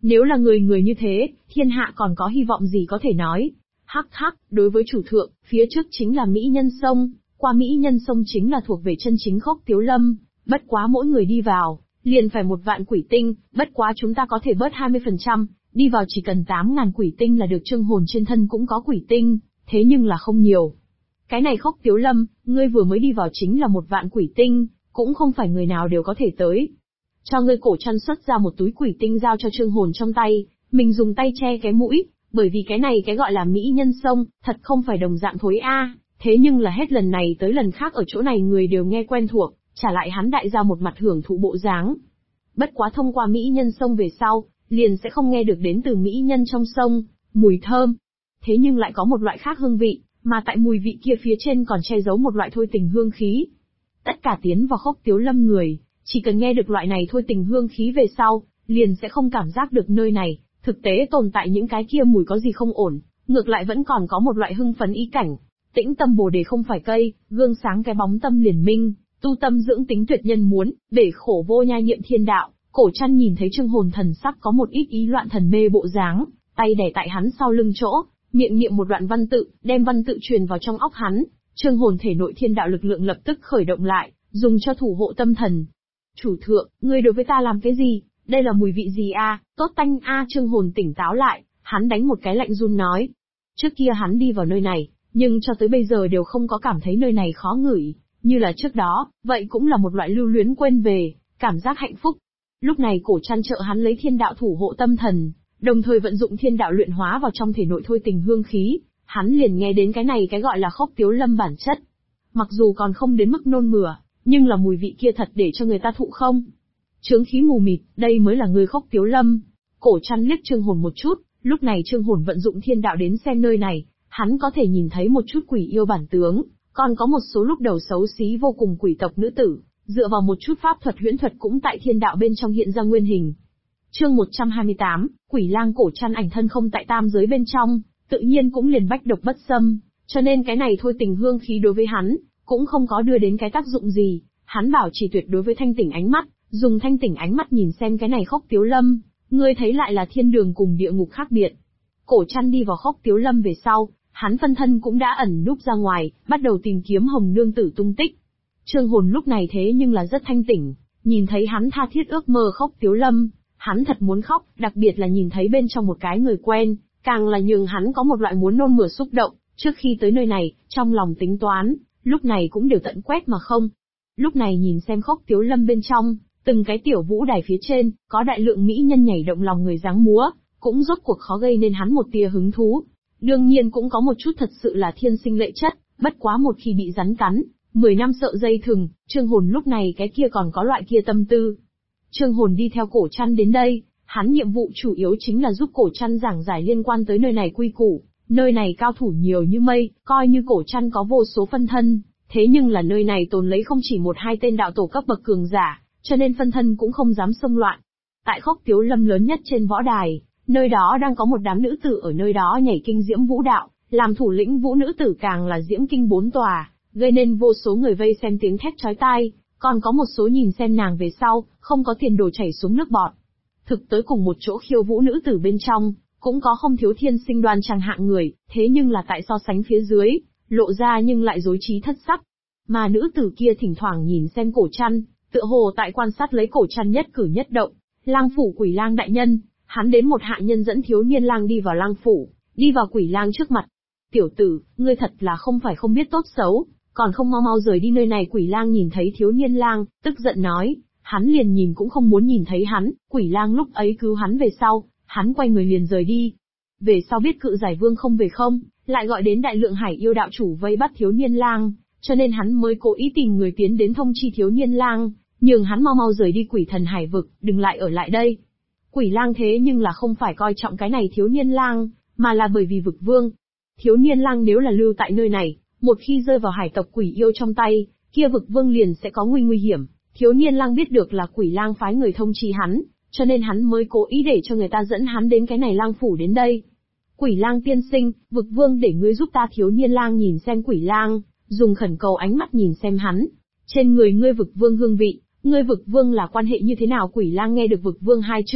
Nếu là người người như thế, thiên hạ còn có hy vọng gì có thể nói. Hắc hắc, đối với chủ thượng, phía trước chính là Mỹ Nhân Sông, qua Mỹ Nhân Sông chính là thuộc về chân chính Khốc Tiếu Lâm, bất quá mỗi người đi vào, liền phải 1.000 quỷ tinh, bất quá chúng ta có thể bớt 20%, đi vào chỉ cần 8.000 quỷ tinh là được. Trương Hồn trên thân cũng có quỷ tinh, thế nhưng là không nhiều. Cái này Khốc Tiếu Lâm, ngươi vừa mới đi vào chính là 1.000 quỷ tinh, cũng không phải người nào đều có thể tới. Cho ngươi. Cổ Trăn xuất ra một túi quỷ tinh giao cho Trương Hồn trong tay, mình dùng tay che cái mũi, bởi vì cái này cái gọi là Mỹ Nhân Sông, thật không phải đồng dạng thối a. Thế nhưng là hết lần này tới lần khác ở chỗ này người đều nghe quen thuộc, trả lại hắn đại ra một mặt hưởng thụ bộ dáng. Bất quá thông qua Mỹ Nhân Sông về sau, liền sẽ không nghe được đến từ Mỹ Nhân trong sông, mùi thơm. Thế nhưng lại có một loại khác hương vị, mà tại mùi vị kia phía trên còn che giấu một loại thôi tình hương khí. Tất cả tiến vào Khốc Tiếu Lâm người, chỉ cần nghe được loại này thôi tình hương khí về sau, liền sẽ không cảm giác được nơi này, thực tế tồn tại những cái kia mùi có gì không ổn, ngược lại vẫn còn có một loại hưng phấn ý cảnh. Tĩnh tâm bồ đề không phải cây, gương sáng cái bóng tâm liền minh, tu tâm dưỡng tính tuyệt nhân muốn, bể khổ vô nhai niệm thiên đạo. Cổ Trăn nhìn thấy Trương Hồn thần sắc có một ít ý loạn thần mê bộ dáng, tay đè tại hắn sau lưng chỗ, miệng niệm một đoạn văn tự, đem văn tự truyền vào trong óc hắn. Trương Hồn thể nội thiên đạo lực lượng lập tức khởi động lại, dùng cho thủ hộ tâm thần. Chủ thượng, ngươi đối với ta làm cái gì? Đây là mùi vị gì a? Tốt tanh a. Trương Hồn tỉnh táo lại, hắn đánh một cái lạnh run nói. Trước kia hắn đi vào nơi này, nhưng cho tới bây giờ đều không có cảm thấy nơi này khó ngửi, như là trước đó, vậy cũng là một loại lưu luyến quên về, cảm giác hạnh phúc. Lúc này Cổ Trăn trợ hắn lấy thiên đạo thủ hộ tâm thần, đồng thời vận dụng thiên đạo luyện hóa vào trong thể nội thôi tình hương khí, hắn liền nghe đến cái này cái gọi là Khốc Tiếu Lâm bản chất. Mặc dù còn không đến mức nôn mửa, nhưng là mùi vị kia thật để cho người ta thụ không. Chướng khí mù mịt, đây mới là người Khốc Tiếu Lâm. Cổ Trăn liếc Trương Hồn một chút, lúc này Trương Hồn vận dụng thiên đạo đến xem nơi này, hắn có thể nhìn thấy một chút quỷ yêu bản tướng, còn có một số lúc đầu xấu xí vô cùng quỷ tộc nữ tử, dựa vào một chút pháp thuật huyễn thuật cũng tại thiên đạo bên trong hiện ra nguyên hình. Chương 128, Quỷ Lang. Cổ Trăn ảnh thân không tại tam giới bên trong, tự nhiên cũng liền bách độc bất xâm, cho nên cái này thôi tình hương khí đối với hắn, cũng không có đưa đến cái tác dụng gì, hắn bảo trì tuyệt đối với thanh tỉnh ánh mắt, dùng thanh tỉnh ánh mắt nhìn xem cái này Khốc Tiếu Lâm, ngươi thấy lại là thiên đường cùng địa ngục khác biệt. Cổ Trăn đi vào Khốc Tiếu Lâm về sau, hắn phân thân cũng đã ẩn núp ra ngoài, bắt đầu tìm kiếm Hồng Nương Tử tung tích. Trương Hồn lúc này thế nhưng là rất thanh tỉnh, nhìn thấy hắn tha thiết ước mơ Khốc Tiếu Lâm, hắn thật muốn khóc, đặc biệt là nhìn thấy bên trong một cái người quen, càng là nhường hắn có một loại muốn nôn mửa xúc động. Trước khi tới nơi này, trong lòng tính toán, lúc này cũng đều tận quét mà không. Lúc này nhìn xem Khốc Tiếu Lâm bên trong, từng cái tiểu vũ đài phía trên, có đại lượng mỹ nhân nhảy động lòng người dáng múa, cũng rốt cuộc khó gây nên hắn một tia hứng thú. Đương nhiên cũng có một chút thật sự là thiên sinh lệ chất, bất quá một khi bị rắn cắn, 10 năm sợ dây thừng. Trương Hồn lúc này cái kia còn có loại kia tâm tư. Trương Hồn đi theo Cổ Trăn đến đây, hắn nhiệm vụ chủ yếu chính là giúp Cổ Trăn giảng giải liên quan tới nơi này quy củ. Nơi này cao thủ nhiều như mây, coi như Cổ Trăn có vô số phân thân, thế nhưng là nơi này tồn lấy không chỉ một hai tên đạo tổ cấp bậc cường giả, cho nên phân thân cũng không dám xông loạn. Tại Khốc Tiếu Lâm lớn nhất trên võ đài, nơi đó đang có một đám nữ tử ở nơi đó nhảy kinh diễm vũ đạo, làm thủ lĩnh vũ nữ tử càng là diễm kinh 4 tòa, gây nên vô số người vây xem tiếng thét chói tai, còn có một số nhìn xem nàng về sau, không có tiền đồ chảy xuống nước bọt. Thực tới cùng một chỗ khiêu vũ nữ tử bên trong, cũng có không thiếu thiên sinh đoan trang hạng người, thế nhưng là tại so sánh phía dưới, lộ ra nhưng lại rối trí thất sắc. Mà nữ tử kia thỉnh thoảng nhìn xem Cổ Trăn, tựa hồ tại quan sát lấy Cổ Trăn nhất cử nhất động. Lang phủ Quỷ Lang đại nhân, hắn đến một hạ nhân dẫn thiếu niên lang đi vào lang phủ, đi vào Quỷ Lang trước mặt. Tiểu tử, ngươi thật là không phải không biết tốt xấu, còn không mau mau rời đi nơi này. Quỷ Lang nhìn thấy thiếu niên lang, tức giận nói, hắn liền nhìn cũng không muốn nhìn thấy hắn. Quỷ Lang lúc ấy cứu hắn về sau, hắn quay người liền rời đi. Về sau biết Cự Giải Vương không về không, lại gọi đến đại lượng hải yêu đạo chủ vây bắt thiếu niên lang, cho nên hắn mới cố ý tìm người tiến đến thông chi thiếu niên lang, nhường hắn mau mau rời đi Quỷ Thần Hải vực, đừng lại ở lại đây. Quỷ Lang thế nhưng là không phải coi trọng cái này thiếu niên lang, mà là bởi vì vực vương. Thiếu niên lang nếu là lưu tại nơi này, một khi rơi vào hải tộc quỷ yêu trong tay, kia vực vương liền sẽ có nguy hiểm. Thiếu niên lang biết được là Quỷ Lang phái người thông chi hắn, cho nên hắn mới cố ý để cho người ta dẫn hắn đến cái này lang phủ đến đây. Quỷ Lang tiên sinh, vực vương để ngươi giúp ta. Thiếu niên lang nhìn xem Quỷ Lang, dùng khẩn cầu ánh mắt nhìn xem hắn. Trên người ngươi vực vương hương vị, ngươi vực vương là quan hệ như thế nào? Quỷ Lang nghe được vực vương hai chữ,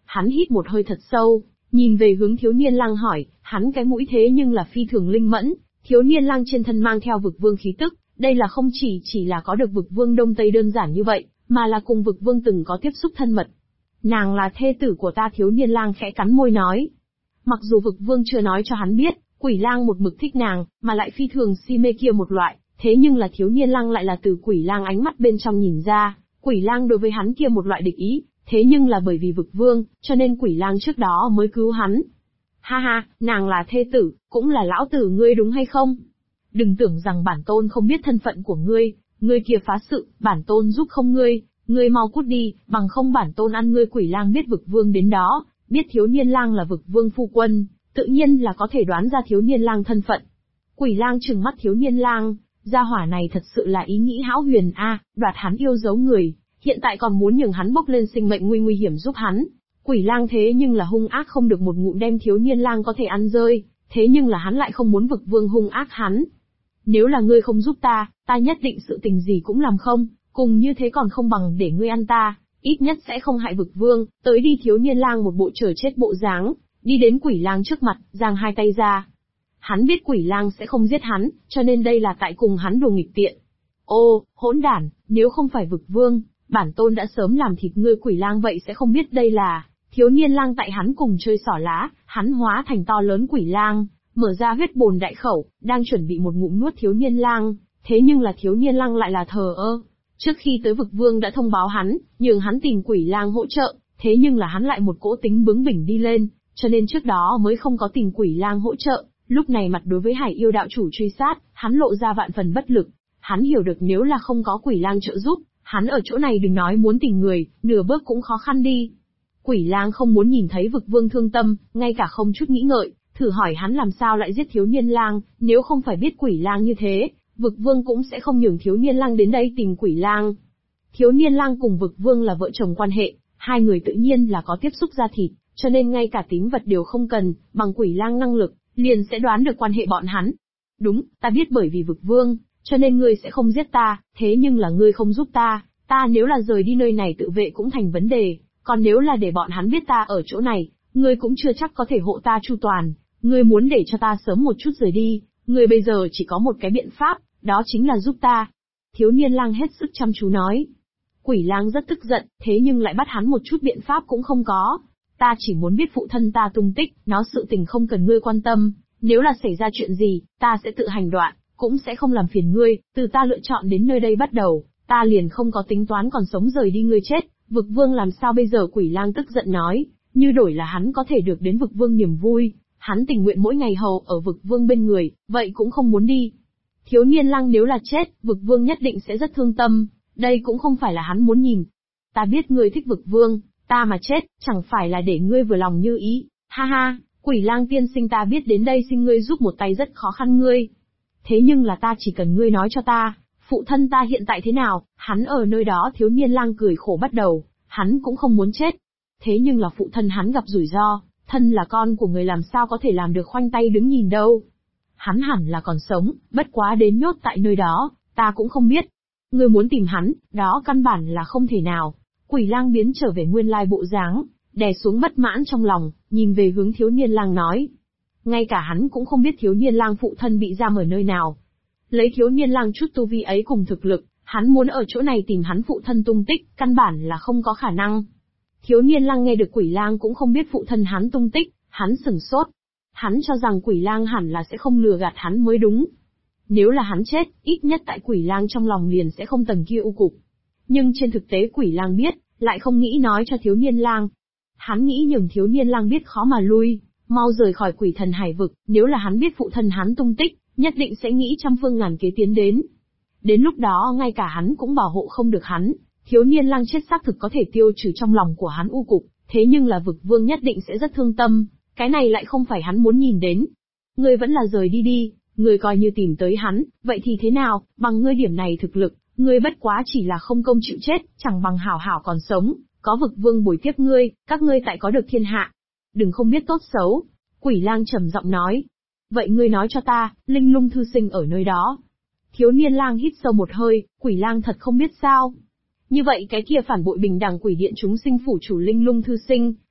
Hắn hít một hơi thật sâu, nhìn về hướng thiếu niên lang hỏi, hắn cái mũi thế nhưng là phi thường linh mẫn, thiếu niên lang trên thân mang theo vực vương khí tức, đây là không chỉ là có được vực vương Đông Tây đơn giản như vậy, mà là cùng vực vương từng có tiếp xúc thân mật. Nàng là thê tử của ta, thiếu niên lang khẽ cắn môi nói. Mặc dù vực vương chưa nói cho hắn biết, quỷ lang một mực thích nàng, mà lại phi thường si mê kia một loại, thế nhưng là thiếu niên lang lại là từ quỷ lang ánh mắt bên trong nhìn ra, quỷ lang đối với hắn kia một loại địch ý, thế nhưng là bởi vì vực vương, cho nên quỷ lang trước đó mới cứu hắn. Ha ha, nàng là thê tử, cũng là lão tử ngươi đúng hay không? Đừng tưởng rằng bản tôn không biết thân phận của ngươi kia phá sự, bản tôn giúp không ngươi mau cút đi, bằng không bản tôn ăn ngươi. Quỷ lang biết vực vương đến đó, biết thiếu niên lang là vực vương phu quân, tự nhiên là có thể đoán ra thiếu niên lang thân phận. Quỷ lang trừng mắt thiếu niên lang, gia hỏa này thật sự là ý nghĩ hão huyền a, đoạt hắn yêu dấu người, hiện tại còn muốn nhường hắn bốc lên sinh mệnh nguy hiểm giúp hắn. Quỷ lang thế nhưng là hung ác không được một ngụm đem thiếu niên lang có thể ăn rơi, thế nhưng là hắn lại không muốn vực vương hung ác hắn. Nếu là ngươi không giúp ta nhất định sự tình gì cũng làm không, cùng như thế còn không bằng để ngươi ăn ta, ít nhất sẽ không hại vực vương. Tới đi, thiếu niên lang một bộ chờ chết bộ dáng, đi đến quỷ lang trước mặt, giang hai tay ra. Hắn biết quỷ lang sẽ không giết hắn, cho nên đây là tại cùng hắn đùa nghịch tiện. Ô, hỗn đản, nếu không phải vực vương, bản tôn đã sớm làm thịt ngươi. Quỷ lang vậy sẽ không biết đây là thiếu niên lang tại hắn cùng chơi xỏ lá, hắn hóa thành to lớn quỷ lang, mở ra huyết bồn đại khẩu, đang chuẩn bị một ngụm nuốt thiếu niên lang, thế nhưng là thiếu niên lang lại là thờ ơ. Trước khi tới vực vương đã thông báo hắn, nhường hắn tìm quỷ lang hỗ trợ, thế nhưng là hắn lại một cỗ tính bướng bỉnh đi lên, cho nên trước đó mới không có tìm quỷ lang hỗ trợ. Lúc này mặt đối với Hải Yêu đạo chủ truy sát, hắn lộ ra vạn phần bất lực. Hắn hiểu được nếu là không có quỷ lang trợ giúp, hắn ở chỗ này đừng nói muốn tìm người, nửa bước cũng khó khăn đi. Quỷ lang không muốn nhìn thấy vực vương thương tâm, ngay cả không chút nghĩ ngợi, thử hỏi hắn làm sao lại giết thiếu niên lang, nếu không phải biết quỷ lang như thế, vực vương cũng sẽ không nhường thiếu niên lang đến đây tìm quỷ lang. Thiếu niên lang cùng vực vương là vợ chồng quan hệ, hai người tự nhiên là có tiếp xúc da thịt, cho nên ngay cả tín vật đều không cần, bằng quỷ lang năng lực, liền sẽ đoán được quan hệ bọn hắn. Đúng, ta biết bởi vì vực vương, cho nên ngươi sẽ không giết ta, thế nhưng là ngươi không giúp ta nếu là rời đi nơi này tự vệ cũng thành vấn đề, còn nếu là để bọn hắn biết ta ở chỗ này, ngươi cũng chưa chắc có thể hộ ta chu toàn, ngươi muốn để cho ta sớm một chút rời đi, ngươi bây giờ chỉ có một cái biện pháp, đó chính là giúp ta. Thiếu niên lang hết sức chăm chú nói. Quỷ lang rất tức giận, thế nhưng lại bắt hắn một chút biện pháp cũng không có. Ta chỉ muốn biết phụ thân ta tung tích, nó sự tình không cần ngươi quan tâm, nếu là xảy ra chuyện gì, ta sẽ tự hành đoạn, cũng sẽ không làm phiền ngươi, từ ta lựa chọn đến nơi đây bắt đầu, ta liền không có tính toán còn sống rời đi. Ngươi chết, vực vương làm sao bây giờ? Quỷ lang tức giận nói, như đổi là hắn có thể được đến vực vương niềm vui, hắn tình nguyện mỗi ngày hầu ở vực vương bên người, vậy cũng không muốn đi. Thiếu niên lang nếu là chết, vực vương nhất định sẽ rất thương tâm, đây cũng không phải là hắn muốn nhìn. Ta biết ngươi thích vực vương, ta mà chết, chẳng phải là để ngươi vừa lòng như ý. Ha ha, quỷ lang tiên sinh, ta biết đến đây xin ngươi giúp một tay rất khó khăn ngươi. Thế nhưng là ta chỉ cần ngươi nói cho ta, phụ thân ta hiện tại thế nào, hắn ở nơi đó. Thiếu niên lang cười khổ bắt đầu, hắn cũng không muốn chết. Thế nhưng là phụ thân hắn gặp rủi ro, thân là con của người làm sao có thể làm được khoanh tay đứng nhìn đâu. Hắn hẳn là còn sống, bất quá đến nhốt tại nơi đó, ta cũng không biết. Ngươi muốn tìm hắn, đó căn bản là không thể nào. Quỷ lang biến trở về nguyên lai bộ dáng, đè xuống bất mãn trong lòng, nhìn về hướng thiếu niên lang nói. Ngay cả hắn cũng không biết thiếu niên lang phụ thân bị giam ở nơi nào. Lấy thiếu niên lang chút tu vi ấy cùng thực lực, hắn muốn ở chỗ này tìm hắn phụ thân tung tích, căn bản là không có khả năng. Thiếu niên lang nghe được quỷ lang cũng không biết phụ thân hắn tung tích, hắn sửng sốt. Hắn cho rằng quỷ lang hẳn là sẽ không lừa gạt hắn mới đúng. Nếu là hắn chết, ít nhất tại quỷ lang trong lòng liền sẽ không tầng kia u cục. Nhưng trên thực tế quỷ lang biết, lại không nghĩ nói cho thiếu niên lang. Hắn nghĩ nhường thiếu niên lang biết khó mà lui, mau rời khỏi quỷ thần hải vực, nếu là hắn biết phụ thân hắn tung tích, nhất định sẽ nghĩ trăm phương ngàn kế tiến đến. Đến lúc đó ngay cả hắn cũng bảo hộ không được hắn, thiếu niên lang chết xác thực có thể tiêu trừ trong lòng của hắn u cục, thế nhưng là vực vương nhất định sẽ rất thương tâm, cái này lại không phải hắn muốn nhìn đến. Ngươi vẫn là rời đi đi, ngươi coi như tìm tới hắn, vậy thì thế nào, bằng ngươi điểm này thực lực, ngươi bất quá chỉ là không công chịu chết, chẳng bằng hảo hảo còn sống, có vực vương bồi tiếp ngươi, các ngươi tại có được thiên hạ. Đừng không biết tốt xấu, quỷ lang trầm giọng nói. Vậy ngươi nói cho ta, linh lung thư sinh ở nơi đó. Thiếu niên lang hít sâu một hơi, quỷ lang thật không biết sao. Như vậy cái kia phản bội bình đẳng quỷ điện chúng sinh phủ chủ linh lung thư sinh,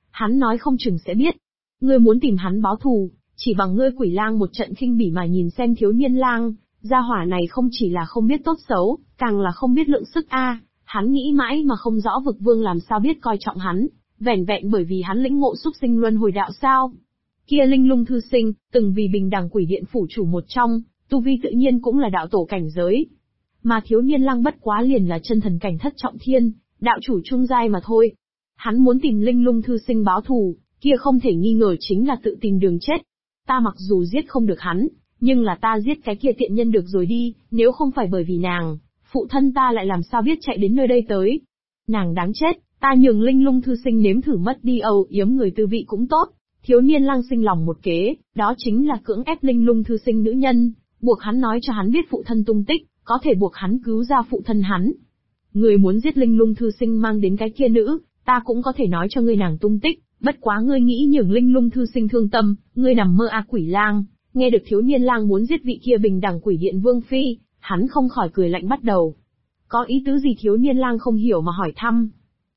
Hắn nói không chừng sẽ biết. Ngươi muốn tìm hắn báo thù, chỉ bằng ngươi Quỷ Lang một trận khinh bỉ mà nhìn xem Thiếu Niên Lang, gia hỏa này không chỉ là không biết tốt xấu, càng là không biết lượng sức a. Hắn nghĩ mãi mà không rõ Vực Vương làm sao biết coi trọng hắn, vẻn vẹn bởi vì hắn lĩnh ngộ súc sinh luân hồi đạo sao? Kia Linh Lung thư sinh, từng vì Bình Đẳng Quỷ Điện phủ chủ một trong, tu vi tự nhiên cũng là đạo tổ cảnh giới. Mà Thiếu Niên Lang bất quá liền là chân thần cảnh thất trọng thiên, đạo chủ trung giai mà thôi. Hắn muốn tìm Linh Lung thư sinh báo thù, kia không thể nghi ngờ chính là tự tìm đường chết. Ta mặc dù giết không được hắn, nhưng là ta giết cái kia tiện nhân được rồi đi, nếu không phải bởi vì nàng, phụ thân ta lại làm sao biết chạy đến nơi đây tới. Nàng đáng chết, ta nhường Linh Lung thư sinh nếm thử mất đi âu yếm người tư vị cũng tốt. Thiếu Niên Lang sinh lòng một kế, đó chính là cưỡng ép Linh Lung thư sinh nữ nhân, buộc hắn nói cho hắn biết phụ thân tung tích, có thể buộc hắn cứu ra phụ thân hắn. Người muốn giết Linh Lung thư sinh mang đến cái kia nữ, ta cũng có thể nói cho ngươi nàng tung tích, bất quá ngươi nghĩ nhường Linh Lung thư sinh thương tâm, ngươi nằm mơ à Quỷ Lang. Nghe được Thiếu Niên Lang muốn giết vị kia Bình Đẳng Quỷ Điện Vương phi, hắn không khỏi cười lạnh bắt đầu. Có ý tứ gì Thiếu Niên Lang không hiểu mà hỏi thăm.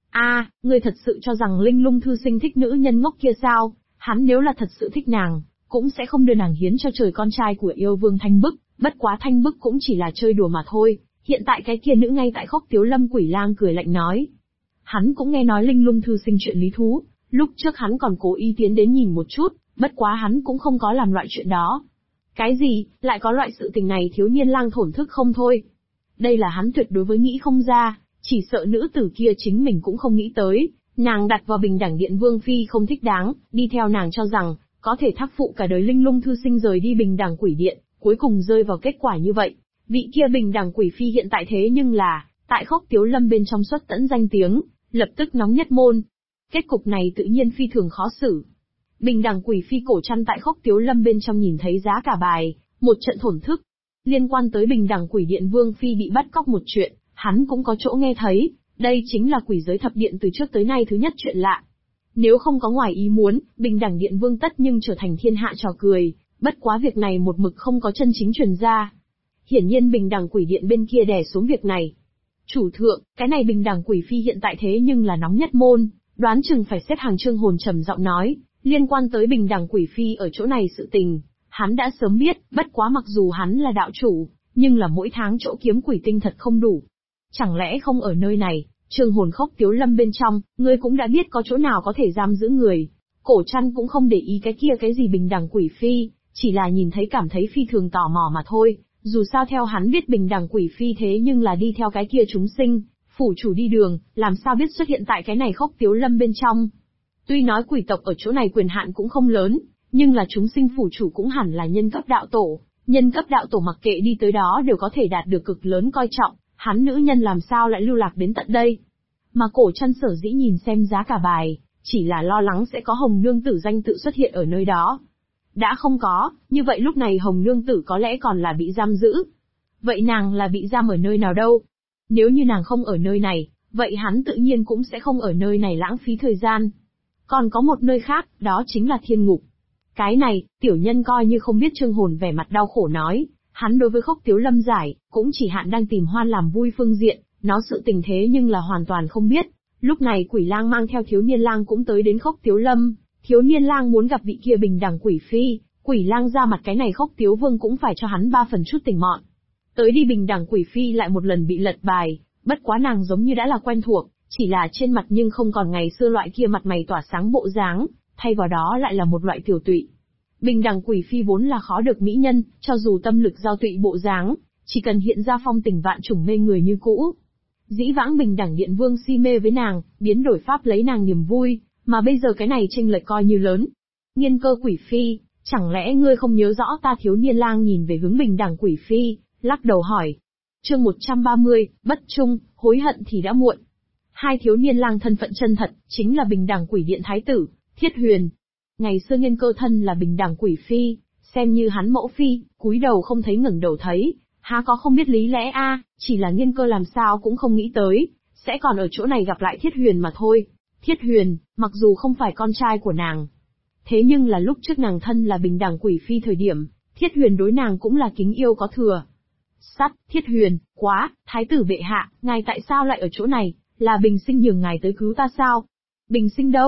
Ngươi thật sự cho rằng Linh Lung thư sinh thích nữ nhân ngốc kia sao? Hắn nếu là thật sự thích nàng, cũng sẽ không đưa nàng hiến cho trời con trai của yêu vương Thanh Bức, bất quá Thanh Bức cũng chỉ là chơi đùa mà thôi, hiện tại cái kia nữ ngay tại Khốc Tiếu Lâm. Quỷ Lang cười lạnh nói. Hắn cũng nghe nói Linh Lung thư sinh chuyện lý thú, lúc trước hắn còn cố ý tiến đến nhìn một chút, bất quá hắn cũng không có làm loại chuyện đó. Cái gì, lại có loại sự tình này? Thiếu Niên Lang thổn thức không thôi. Đây là hắn tuyệt đối với nghĩ không ra, chỉ sợ nữ tử kia chính mình cũng không nghĩ tới, nàng đặt vào Bình Đẳng Điện Vương phi không thích đáng, đi theo nàng cho rằng, có thể thác phụ cả đời Linh Lung thư sinh rời đi Bình Đẳng Quỷ Điện, cuối cùng rơi vào kết quả như vậy. Vị kia Bình Đẳng Quỷ phi hiện tại thế nhưng là, tại Khốc Tiếu Lâm bên trong xuất tẫn danh tiếng, lập tức nóng nhất môn. Kết cục này tự nhiên phi thường khó xử. Bình Đẳng Quỷ phi cổ chăn tại Khốc Tiếu Lâm bên trong nhìn thấy giá cả bài, một trận thổn thức. Liên quan tới Bình Đẳng Quỷ Điện Vương phi bị bắt cóc một chuyện, hắn cũng có chỗ nghe thấy, đây chính là quỷ giới thập điện từ trước tới nay thứ nhất chuyện lạ. Nếu không có ngoài ý muốn, Bình Đẳng Điện Vương tất nhưng trở thành thiên hạ trò cười, bất quá việc này một mực không có chân chính truyền ra. Hiển nhiên Bình Đẳng Quỷ Điện bên kia đè xuống việc này. Chủ thượng, cái này Bình Đẳng Quỷ phi hiện tại thế nhưng là nóng nhất môn, đoán chừng phải xếp hàng. Trương Hồn trầm giọng nói, liên quan tới Bình Đẳng Quỷ phi ở chỗ này sự tình, hắn đã sớm biết, bất quá mặc dù hắn là đạo chủ, nhưng là mỗi tháng chỗ kiếm quỷ tinh thật không đủ. Chẳng lẽ không ở nơi này, Trương Hồn Khốc Tiếu Lâm bên trong, ngươi cũng đã biết có chỗ nào có thể giam giữ người. Cổ Trăn cũng không để ý cái kia cái gì Bình Đẳng Quỷ phi, chỉ là nhìn thấy cảm thấy phi thường tò mò mà thôi, dù sao theo hắn biết Bình Đẳng Quỷ phi thế nhưng là đi theo cái kia chúng sinh, phủ chủ đi đường, làm sao biết xuất hiện tại cái này Khốc Tiếu Lâm bên trong. Tuy nói quỷ tộc ở chỗ này quyền hạn cũng không lớn, nhưng là chúng sinh phủ chủ cũng hẳn là nhân cấp đạo tổ, nhân cấp đạo tổ mặc kệ đi tới đó đều có thể đạt được cực lớn coi trọng, hắn nữ nhân làm sao lại lưu lạc đến tận đây. Mà Cổ Trăn sở dĩ nhìn xem giá cả bài, chỉ là lo lắng sẽ có Hồng Nương Tử danh tự xuất hiện ở nơi đó. Đã không có, như vậy lúc này Hồng Nương Tử có lẽ còn là bị giam giữ. Vậy nàng là bị giam ở nơi nào đâu? Nếu như nàng không ở nơi này, vậy hắn tự nhiên cũng sẽ không ở nơi này lãng phí thời gian. Còn có một nơi khác, đó chính là thiên ngục. Cái này, tiểu nhân coi như không biết. Trương Hồn vẻ mặt đau khổ nói, hắn đối với Khốc Tiếu Lâm giải, cũng chỉ hạn đang tìm hoan làm vui phương diện, nó sự tình thế nhưng là hoàn toàn không biết. Lúc này Quỷ Lang mang theo Thiếu Niên Lang cũng tới đến Khốc Tiếu Lâm, Thiếu Niên Lang muốn gặp vị kia Bình Đẳng Quỷ phi, Quỷ Lang ra mặt cái này Khốc Tiếu Vương cũng phải cho hắn 3 phần chút tình mọn. Tới đi Bình Đẳng Quỷ phi lại một lần bị lật bài, bất quá nàng giống như đã là quen thuộc, chỉ là trên mặt nhưng không còn ngày xưa loại kia mặt mày tỏa sáng bộ dáng, thay vào đó lại là một loại tiểu tụy. Bình Đẳng Quỷ phi vốn là khó được mỹ nhân, cho dù tâm lực giao tụy bộ dáng, chỉ cần hiện ra phong tình vạn trùng mê người như cũ. Dĩ vãng Bình Đẳng Điện Vương si mê với nàng, biến đổi pháp lấy nàng niềm vui, mà bây giờ cái này chênh lệch coi như lớn. Nghiên Cơ Quỷ phi, chẳng lẽ ngươi không nhớ rõ ta? Thiếu Niên Lang nhìn về hướng Bình Đẳng Quỷ phi, lắc đầu hỏi. Chương 130, bất trung, hối hận thì đã muộn. Hai Thiếu Niên Lang thân phận chân thật, chính là Bình Đẳng Quỷ Điện Thái tử, Thiết Huyền. Ngày xưa Nghiên Cơ thân là Bình Đẳng Quỷ phi, xem như hắn mẫu phi, cúi đầu không thấy ngẩng đầu thấy, há có không biết lý lẽ a? Chỉ là Nghiên Cơ làm sao cũng không nghĩ tới, sẽ còn ở chỗ này gặp lại Thiết Huyền mà thôi. Thiết Huyền, mặc dù không phải con trai của nàng, thế nhưng là lúc trước nàng thân là Bình Đẳng Quỷ phi thời điểm, Thiết Huyền đối nàng cũng là kính yêu có thừa. Sắt, Thiết Huyền, quá, Thái tử bệ hạ, ngài tại sao lại ở chỗ này, là Bình Sinh nhường ngài tới cứu ta sao? Bình Sinh đâu?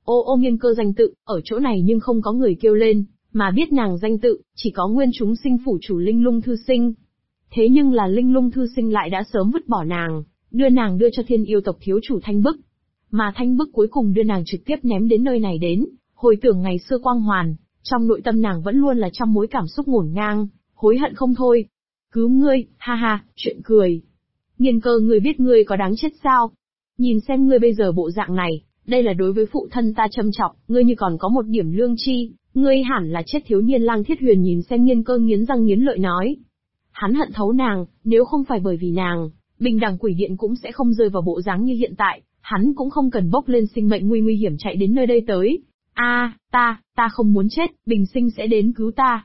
Ô Nghiên Cơ danh tự, ở chỗ này nhưng không có người kêu lên, mà biết nàng danh tự, chỉ có nguyên chúng sinh phủ chủ Linh Lung Thư Sinh. Thế nhưng là Linh Lung Thư Sinh lại đã sớm vứt bỏ nàng, đưa cho Thiên Yêu tộc thiếu chủ Thanh Bức. Mà Thanh Bức cuối cùng đưa nàng trực tiếp ném đến nơi này đến, hồi tưởng ngày xưa quang hoàn, trong nội tâm nàng vẫn luôn là trăm mối cảm xúc ngổn ngang, hối hận không thôi. Cứu ngươi, ha ha, chuyện cười. Nghiên Cơ, ngươi biết ngươi có đáng chết sao? Nhìn xem ngươi bây giờ bộ dạng này, đây là đối với phụ thân ta châm chọc, ngươi như còn có một điểm lương tri, ngươi hẳn là chết. Thiếu niên Lang Thiết Huyền nhìn xem Nghiên Cơ nghiến răng nghiến lợi nói. Hắn hận thấu nàng, nếu không phải bởi vì nàng, Bình Đẳng Quỷ Điện cũng sẽ không rơi vào bộ dáng như hiện tại, hắn cũng không cần bốc lên sinh mệnh nguy hiểm chạy đến nơi đây tới. Ta không muốn chết, Bình Sinh sẽ đến cứu ta,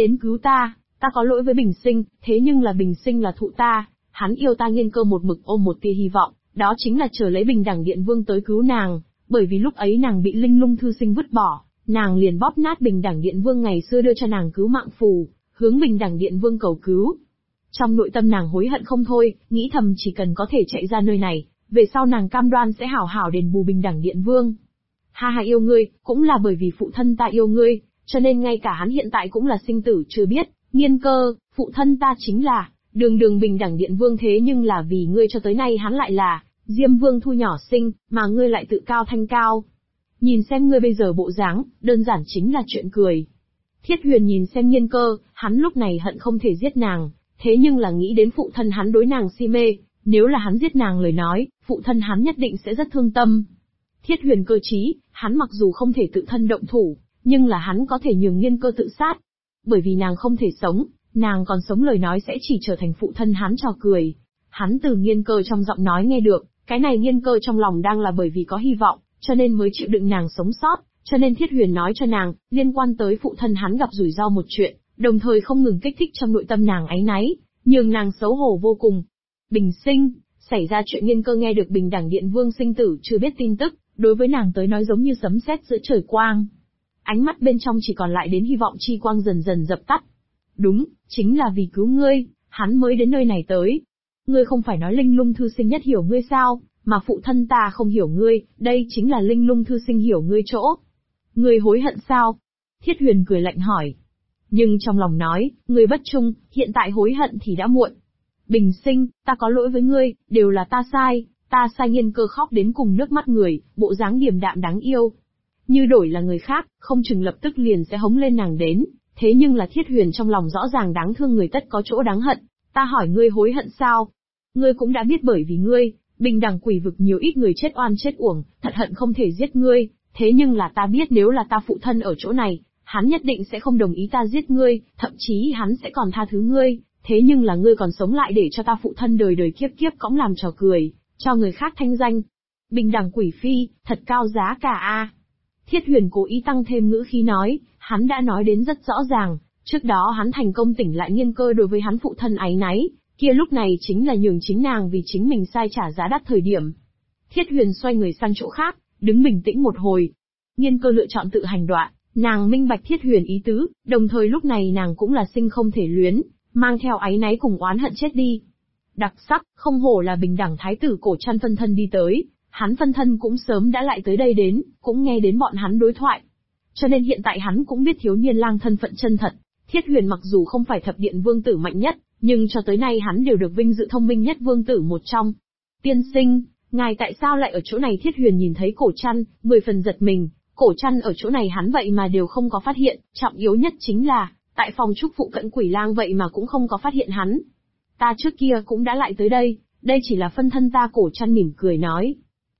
ta có lỗi với Bình Sinh, thế nhưng là Bình Sinh là thụ ta, hắn yêu ta. Nghiên Cơ một mực ôm một tia hy vọng, đó chính là chờ lấy Bình Đẳng Điện Vương tới cứu nàng, bởi vì lúc ấy nàng bị Linh Lung Thư Sinh vứt bỏ, nàng liền bóp nát Bình Đẳng Điện Vương ngày xưa đưa cho nàng cứu mạng phù, hướng Bình Đẳng Điện Vương cầu cứu. Trong nội tâm nàng hối hận không thôi, nghĩ thầm chỉ cần có thể chạy ra nơi này, về sau nàng cam đoan sẽ hảo hảo đền bù Bình Đẳng Điện Vương. Ha ha, yêu ngươi, cũng là bởi vì phụ thân ta yêu ngươi, cho nên ngay cả hắn hiện tại cũng là sinh tử chưa biết. Nghiên Cơ, phụ thân ta chính là đường Bình Đẳng Điện Vương, thế nhưng là vì ngươi cho tới nay hắn lại là Diêm Vương thu nhỏ sinh, mà ngươi lại tự cao thanh cao. Nhìn xem ngươi bây giờ bộ dáng, đơn giản chính là chuyện cười. Thiết Huyền nhìn xem Nghiên Cơ, hắn lúc này hận không thể giết nàng, thế nhưng là nghĩ đến phụ thân hắn đối nàng si mê, nếu là hắn giết nàng lời nói, phụ thân hắn nhất định sẽ rất thương tâm. Thiết Huyền cơ trí, hắn mặc dù không thể tự thân động thủ, nhưng là hắn có thể nhường Nghiên Cơ tự sát. Bởi vì nàng không thể sống, nàng còn sống lời nói sẽ chỉ trở thành phụ thân hắn trò cười. Hắn từ Nghiên Cơ trong giọng nói nghe được, cái này Nghiên Cơ trong lòng đang là bởi vì có hy vọng, cho nên mới chịu đựng nàng sống sót, cho nên Thiết Huyền nói cho nàng, liên quan tới phụ thân hắn gặp rủi ro một chuyện, đồng thời không ngừng kích thích trong nội tâm nàng áy náy, nhường nàng xấu hổ vô cùng. Bình Sinh, xảy ra chuyện. Nghiên Cơ nghe được Bình Đẳng Điện Vương sinh tử chưa biết tin tức, đối với nàng tới nói giống như sấm sét giữa trời quang. Ánh mắt bên trong chỉ còn lại đến hy vọng chi quang dần dần dập tắt. Đúng, chính là vì cứu ngươi, hắn mới đến nơi này tới. Ngươi không phải nói Linh Lung Thư Sinh nhất hiểu ngươi sao, mà phụ thân ta không hiểu ngươi, đây chính là Linh Lung Thư Sinh hiểu ngươi chỗ. Ngươi hối hận sao? Thiết Huyền cười lạnh hỏi. Nhưng trong lòng nói, ngươi bất trung, hiện tại hối hận thì đã muộn. Bình Sinh, ta có lỗi với ngươi, đều là ta sai. Nghiên Cơ khóc đến cùng nước mắt người, bộ dáng điềm đạm đáng yêu. Như đổi là người khác, không chừng lập tức liền sẽ hống lên nàng đến, thế nhưng là Thiết Huyền trong lòng rõ ràng đáng thương người tất có chỗ đáng hận. Ta hỏi ngươi hối hận sao? Ngươi cũng đã biết bởi vì ngươi, Bình Đẳng Quỷ vực nhiều ít người chết oan chết uổng, thật hận không thể giết ngươi, thế nhưng là ta biết nếu là ta phụ thân ở chỗ này, hắn nhất định sẽ không đồng ý ta giết ngươi, thậm chí hắn sẽ còn tha thứ ngươi, thế nhưng là ngươi còn sống lại để cho ta phụ thân đời đời kiếp kiếp cõng làm trò cười, cho người khác thanh danh. Bình Đẳng Quỷ phi, thật cao giá cả a. Thiết Huyền cố ý tăng thêm ngữ khí nói, hắn đã nói đến rất rõ ràng, trước đó hắn thành công tỉnh lại Nghiên Cơ đối với hắn phụ thân áy náy, kia lúc này chính là nhường chính nàng vì chính mình sai trả giá đắt thời điểm. Thiết Huyền xoay người sang chỗ khác, đứng bình tĩnh một hồi. Nghiên Cơ lựa chọn tự hành đoạn, nàng minh bạch Thiết Huyền ý tứ, đồng thời lúc này nàng cũng là sinh không thể luyến, mang theo áy náy cùng oán hận chết đi. Đặc sắc, không hổ là Bình Đẳng Thái tử Cổ Trăn phân thân đi tới, hắn phân thân cũng sớm đã lại tới đây đến, cũng nghe đến bọn hắn đối thoại. Cho nên hiện tại hắn cũng biết Thiếu Niên Lang thân phận chân thật, Thiết Huyền mặc dù không phải thập điện vương tử mạnh nhất, nhưng cho tới nay hắn đều được vinh dự thông minh nhất vương tử một trong. Tiên sinh, ngài tại sao lại ở chỗ này? Thiết Huyền nhìn thấy Cổ Trăn, 10 phần giật mình, Cổ Trăn ở chỗ này hắn vậy mà đều không có phát hiện, trọng yếu nhất chính là, tại phòng trúc phụ cận Quỷ Lang vậy mà cũng không có phát hiện hắn. Ta trước kia cũng đã lại tới đây chỉ là phân thân ta. Cổ Trăn mỉm cười nói.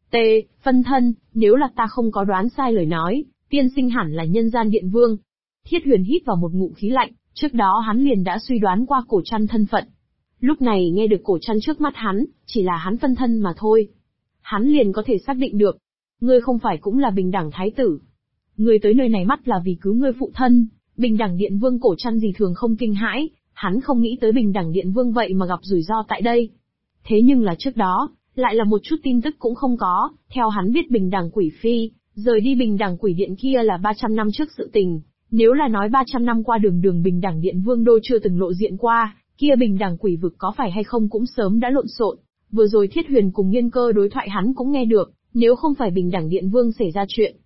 Phân thân, nếu là ta không có đoán sai lời nói, tiên sinh hẳn là nhân gian điện vương. Thiết Huyền hít vào một ngụm khí lạnh, trước đó hắn liền đã suy đoán qua Cổ Trăn thân phận. Lúc này nghe được Cổ Trăn trước mắt hắn, chỉ là hắn phân thân mà thôi. Hắn liền có thể xác định được. Ngươi không phải cũng là Bình Đẳng Thái tử. Ngươi tới nơi này mắt là vì cứu ngươi phụ thân. Bình Đẳng Điện Vương Cổ Trăn gì thường không kinh hãi, hắn không nghĩ tới Bình Đẳng Điện Vương vậy mà gặp rủi ro tại đây. Thế nhưng là trước đó, lại là một chút tin tức cũng không có, theo hắn biết Bình Đẳng Quỷ phi, rời đi Bình Đẳng Quỷ Điện kia là 300 năm trước sự tình. Nếu là nói 300 năm qua đường Bình Đẳng Điện Vương đô chưa từng lộ diện qua, kia Bình Đẳng Quỷ vực có phải hay không cũng sớm đã lộn xộn. Vừa rồi Thiết Huyền cùng Nghiên Cơ đối thoại hắn cũng nghe được, nếu không phải Bình Đẳng Điện Vương xảy ra chuyện.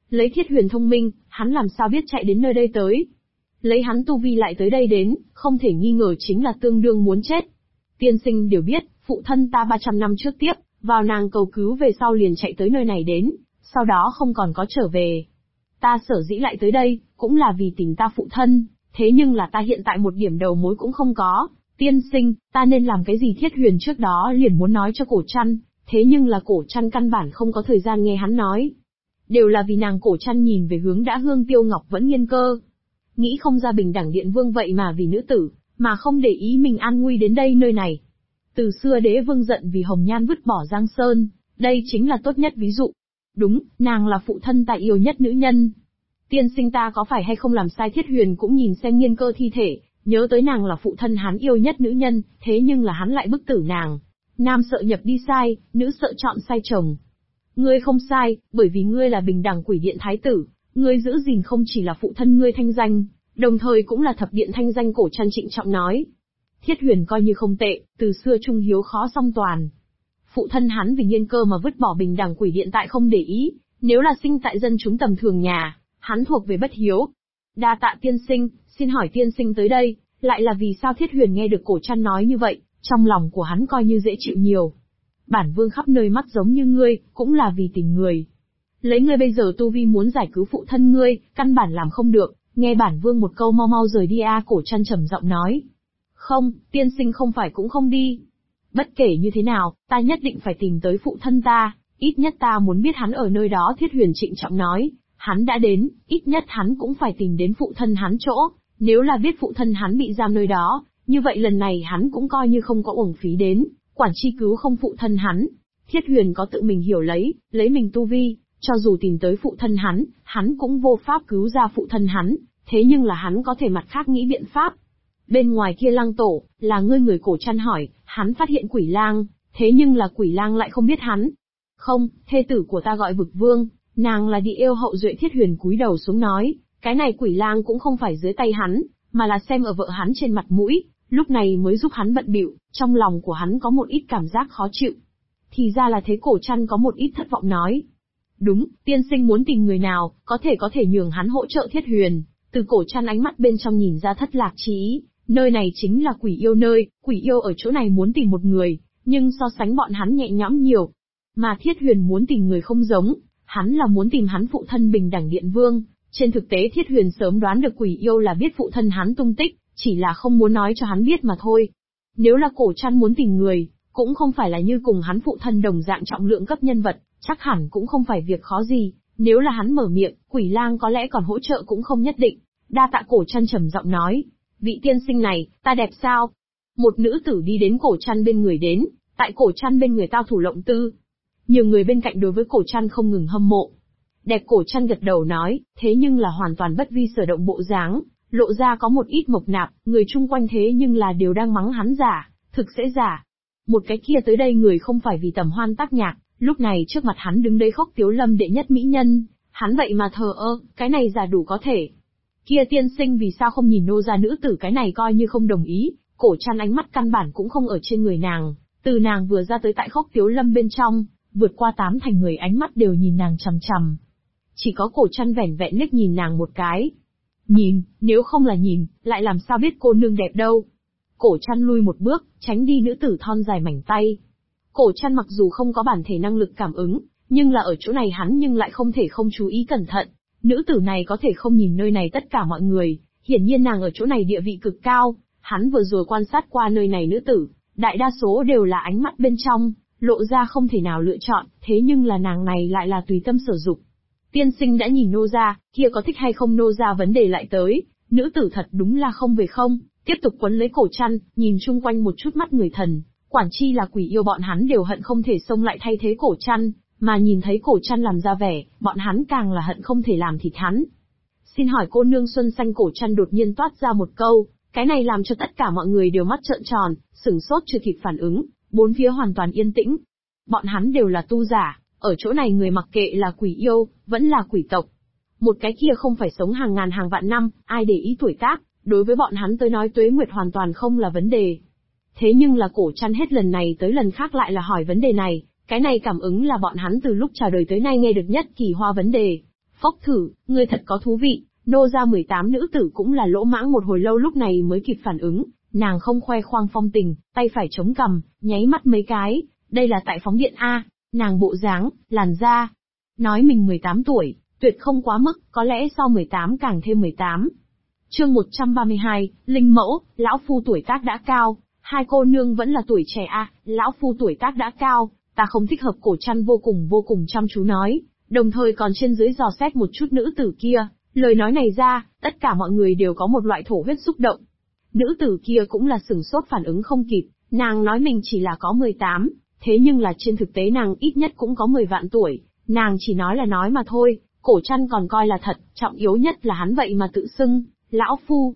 Lấy Thiết Huyền thông minh, hắn làm sao biết chạy đến nơi đây tới. Lấy hắn tu vi lại tới đây đến, không thể nghi ngờ chính là tương đương muốn chết. Tiên sinh đều biết, phụ thân ta 300 năm trước tiếp, vào nàng cầu cứu về sau liền chạy tới nơi này đến, sau đó không còn có trở về. Ta sở dĩ lại tới đây, cũng là vì tìm ta phụ thân, thế nhưng là ta hiện tại một điểm đầu mối cũng không có. Tiên sinh, ta nên làm cái gì? Thiết Huyền trước đó liền muốn nói cho Cổ Trăn, thế nhưng là Cổ Trăn căn bản không có thời gian nghe hắn nói. Đều là vì nàng. Cổ Trăn nhìn về hướng đã hương tiêu ngọc vẫn Nghiên Cơ. Nghĩ không ra Bình Đẳng Điện Vương vậy mà vì nữ tử, mà không để ý mình an nguy đến đây nơi này. Từ xưa Đế Vương giận vì Hồng Nhan vứt bỏ Giang Sơn, đây chính là tốt nhất ví dụ. Đúng, nàng là phụ thân ta yêu nhất nữ nhân. Tiên sinh ta có phải hay không làm sai? Thiết Huyền cũng nhìn xem Nghiên Cơ thi thể, nhớ tới nàng là phụ thân hắn yêu nhất nữ nhân, thế nhưng là hắn lại bức tử nàng. Nam sợ nhập đi sai, nữ sợ chọn sai chồng. Ngươi không sai, bởi vì ngươi là Bình Đẳng Quỷ Điện Thái tử, ngươi giữ gìn không chỉ là phụ thân ngươi thanh danh, đồng thời cũng là thập điện thanh danh. Cổ Trăn trịnh trọng nói. Thiết Huyền coi như không tệ, từ xưa trung hiếu khó song toàn. Phụ thân hắn vì Nghiên Cơ mà vứt bỏ Bình Đẳng Quỷ Điện tại không để ý, nếu là sinh tại dân chúng tầm thường nhà, hắn thuộc về bất hiếu. Đa tạ tiên sinh, xin hỏi tiên sinh tới đây, lại là vì sao? Thiết Huyền nghe được Cổ Trăn nói như vậy, trong lòng của hắn coi như dễ chịu nhiều. Bản vương khắp nơi mắt giống như ngươi, cũng là vì tình người. Lấy ngươi bây giờ tu vi muốn giải cứu phụ thân ngươi, căn bản làm không được, nghe bản vương một câu mau mau rời đi a. Cổ Trăn trầm giọng nói. Không, tiên sinh không phải cũng không đi. Bất kể như thế nào, ta nhất định phải tìm tới phụ thân ta, ít nhất ta muốn biết hắn ở nơi đó. Thiết Huyền trịnh trọng nói, hắn đã đến, ít nhất hắn cũng phải tìm đến phụ thân hắn chỗ, nếu là biết phụ thân hắn bị giam nơi đó, như vậy lần này hắn cũng coi như không có uổng phí đến, quản chi cứu không phụ thân hắn. Thiết Huyền có tự mình hiểu lấy mình tu vi, cho dù tìm tới phụ thân hắn cũng vô pháp cứu ra phụ thân hắn, thế nhưng là hắn có thể mặt khác nghĩ biện pháp. Bên ngoài kia Lăng Tổ, là ngươi? Người Cổ Trăn hỏi, hắn phát hiện Quỷ Lang, thế nhưng là Quỷ Lang lại không biết hắn. Không, thê tử của ta gọi Vực Vương, nàng là Địa Yêu hậu duệ. Thiết Huyền cúi đầu xuống nói, cái này Quỷ Lang cũng không phải dưới tay hắn, mà là xem ở vợ hắn trên mặt mũi, lúc này mới giúp hắn bận bịu. Trong lòng của hắn có một ít cảm giác khó chịu. Thì ra là thế. Cổ Trăn có một ít thất vọng nói. Đúng, tiên sinh muốn tìm người nào, có thể nhường hắn hỗ trợ. Thiết Huyền, từ Cổ Trăn ánh mắt bên trong nhìn ra thất lạc chí ý. Nơi này chính là Quỷ Yêu nơi, Quỷ Yêu ở chỗ này muốn tìm một người, nhưng so sánh bọn hắn nhẹ nhõm nhiều. Mà Thiết Huyền muốn tìm người không giống, hắn là muốn tìm hắn phụ thân Bình Đẳng Điện Vương. Trên thực tế Thiết Huyền sớm đoán được Quỷ Yêu là biết phụ thân hắn tung tích, chỉ là không muốn nói cho hắn biết mà thôi. Nếu là Cổ Trăn muốn tìm người, cũng không phải là như cùng hắn phụ thân đồng dạng trọng lượng cấp nhân vật, chắc hẳn cũng không phải việc khó gì. Nếu là hắn mở miệng, Quỷ Lang có lẽ còn hỗ trợ cũng không nhất định. Đa tạ. Cổ Trăn trầm giọng nói. Vị tiên sinh này, ta đẹp sao? Một nữ tử đi đến Cổ Trăn bên người đến, tại Cổ Trăn bên người tao thủ lộng tư. Nhiều người bên cạnh đối với Cổ Trăn không ngừng hâm mộ. Đẹp. Cổ Trăn gật đầu nói, thế nhưng là hoàn toàn bất vi sở động bộ dáng, lộ ra có một ít mộc nạp, người chung quanh thế nhưng là đều đang mắng hắn giả, thực sẽ giả. Một cái kia tới đây người không phải vì tầm hoan tác nhạc, lúc này trước mặt hắn đứng đấy Khốc Tiếu Lâm đệ nhất mỹ nhân, hắn vậy mà thờ ơ, cái này giả đủ có thể. Kia tiên sinh vì sao không nhìn nô gia nữ tử? Cái này coi như không đồng ý. Cổ Trăn ánh mắt căn bản cũng không ở trên người nàng, từ nàng vừa ra tới tại Khốc Tiếu Lâm bên trong, vượt qua 8 thành người ánh mắt đều nhìn nàng chằm chằm. Chỉ có Cổ Trăn vẻn vẹn liếc nhìn nàng một cái. Nhìn, nếu không là nhìn, lại làm sao biết cô nương đẹp đâu. Cổ Trăn lui một bước, tránh đi nữ tử thon dài mảnh tay. Cổ Trăn mặc dù không có bản thể năng lực cảm ứng, nhưng là ở chỗ này hắn nhưng lại không thể không chú ý cẩn thận. Nữ tử này có thể không nhìn nơi này tất cả mọi người, hiển nhiên nàng ở chỗ này địa vị cực cao. Hắn vừa rồi quan sát qua nơi này nữ tử, đại đa số đều là ánh mắt bên trong, lộ ra không thể nào lựa chọn, thế nhưng là nàng này lại là tùy tâm sử dụng. Tiên sinh đã nhìn nô gia, kia có thích hay không? Nô gia vấn đề lại tới, nữ tử thật đúng là không về không, tiếp tục quấn lấy Cổ Trăn, nhìn chung quanh một chút mắt người thần, quản chi là Quỷ Yêu bọn hắn đều hận không thể xông lại thay thế Cổ Trăn, mà nhìn thấy Cổ Trăn làm ra vẻ, bọn hắn càng là hận không thể làm thịt hắn. Xin hỏi cô nương Xuân Xanh? Cổ Trăn đột nhiên toát ra một câu, cái này làm cho tất cả mọi người đều mắt trợn tròn, sửng sốt chưa kịp phản ứng, bốn phía hoàn toàn yên tĩnh. Bọn hắn đều là tu giả, ở chỗ này người mặc kệ là Quỷ Yêu, vẫn là quỷ tộc. Một cái kia không phải sống hàng ngàn hàng vạn năm, ai để ý tuổi tác, đối với bọn hắn tới nói tuế nguyệt hoàn toàn không là vấn đề. Thế nhưng là Cổ Trăn hết lần này tới lần khác lại là hỏi vấn đề này, cái này cảm ứng là bọn hắn từ lúc chào đời tới nay nghe được nhất kỳ hoa vấn đề. Phốc thử, ngươi thật có thú vị, nô ra 18 nữ tử cũng là lỗ mãng một hồi lâu lúc này mới kịp phản ứng, nàng không khoe khoang phong tình, tay phải chống cằm, nháy mắt mấy cái, đây là tại phóng điện A, nàng bộ dáng, làn da. Nói mình 18 tuổi, tuyệt không quá mức, có lẽ sau 18 càng thêm 18. Chương 132, Linh Mẫu, lão phu tuổi tác đã cao, hai cô nương vẫn là tuổi trẻ A, lão phu tuổi tác đã cao, ta không thích hợp. Cổ Trăn vô cùng chăm chú nói, đồng thời còn trên dưới dò xét một chút nữ tử kia, lời nói này ra, tất cả mọi người đều có một loại thổ huyết xúc động. Nữ tử kia cũng là sửng sốt phản ứng không kịp, nàng nói mình chỉ là có 18, thế nhưng là trên thực tế nàng ít nhất cũng có 10 vạn tuổi, nàng chỉ nói là nói mà thôi, Cổ Trăn còn coi là thật, trọng yếu nhất là hắn vậy mà tự xưng, lão phu.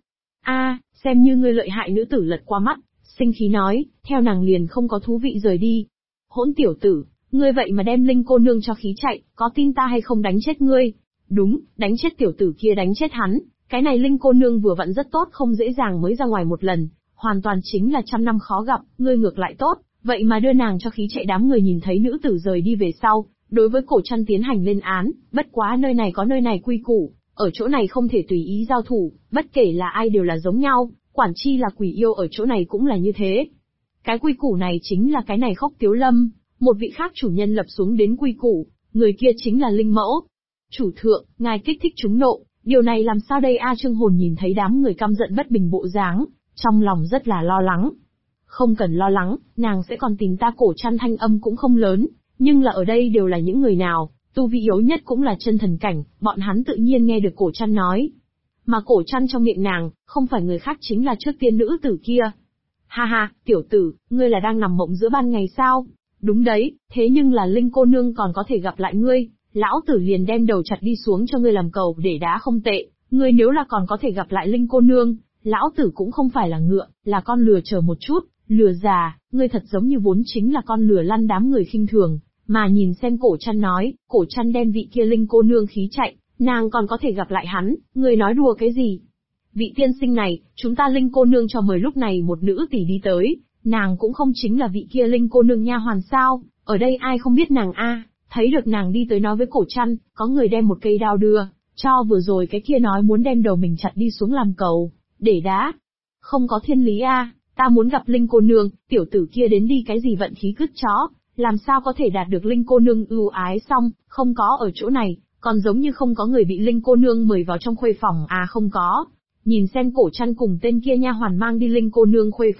Xem như ngươi lợi hại. Nữ tử lật qua mắt, sinh khí nói, theo nàng liền không có thú vị rời đi. Hỗn tiểu tử, ngươi vậy mà đem Linh cô nương cho khí chạy, có tin ta hay không đánh chết ngươi? Đúng, đánh chết tiểu tử kia, đánh chết hắn, cái này Linh cô nương vừa vặn rất tốt, không dễ dàng mới ra ngoài một lần, hoàn toàn chính là trăm năm khó gặp, ngươi ngược lại tốt, vậy mà đưa nàng cho khí chạy. Đám người nhìn thấy nữ tử rời đi về sau, đối với Cổ Trăn tiến hành lên án, bất quá nơi này có nơi này quy củ, ở chỗ này không thể tùy ý giao thủ, bất kể là ai đều là giống nhau, quản chi là quỷ yêu ở chỗ này cũng là như thế. Cái quy củ này chính là cái này Khốc Tiếu Lâm, một vị khác chủ nhân lập xuống đến quy củ, người kia chính là Linh Mẫu. Chủ thượng, ngài kích thích chúng nộ, điều này làm sao đây a? Trương Hồn nhìn thấy đám người căm giận bất bình bộ dáng, trong lòng rất là lo lắng. Không cần lo lắng, nàng sẽ còn tìm ta. Cổ Trăn thanh âm cũng không lớn, nhưng là ở đây đều là những người nào, tu vi yếu nhất cũng là chân thần cảnh, bọn hắn tự nhiên nghe được Cổ Trăn nói. Mà Cổ Trăn trong miệng nàng, không phải người khác chính là trước tiên nữ tử kia. Ha ha, tiểu tử, ngươi là đang nằm mộng giữa ban ngày sao? Đúng đấy, thế nhưng là Linh cô nương còn có thể gặp lại ngươi, lão tử liền đem đầu chặt đi xuống cho ngươi làm cầu để đá không tệ, ngươi nếu là còn có thể gặp lại Linh cô nương, lão tử cũng không phải là ngựa, là con lừa. Chờ một chút, lừa già, ngươi thật giống như vốn chính là con lừa lăn. Đám người khinh thường, mà nhìn xem Cổ Trăn nói, Cổ Trăn đem vị kia Linh cô nương khí chạy, nàng còn có thể gặp lại hắn, ngươi nói đùa cái gì? Vị tiên sinh này, chúng ta Linh cô nương cho mời lúc này một nữ tỷ đi tới, nàng cũng không chính là vị kia Linh cô nương nha hoàn sao, ở đây ai không biết nàng a? Thấy được nàng đi tới nói với Cổ Trăn, có người đem một cây đao đưa, cho vừa rồi cái kia nói muốn đem đầu mình chặt đi xuống làm cầu, để đá. Không có thiên lý a, ta muốn gặp Linh cô nương, tiểu tử kia đến đi cái gì vận khí cứt chó, làm sao có thể đạt được Linh cô nương ưu ái. Xong, không có ở chỗ này, còn giống như không có người bị Linh cô nương mời vào trong khuê phòng. Không có. Nhìn xem Cổ Trăn cùng tên kia nha hoàn mang đi Linh cô nương khuê phòng.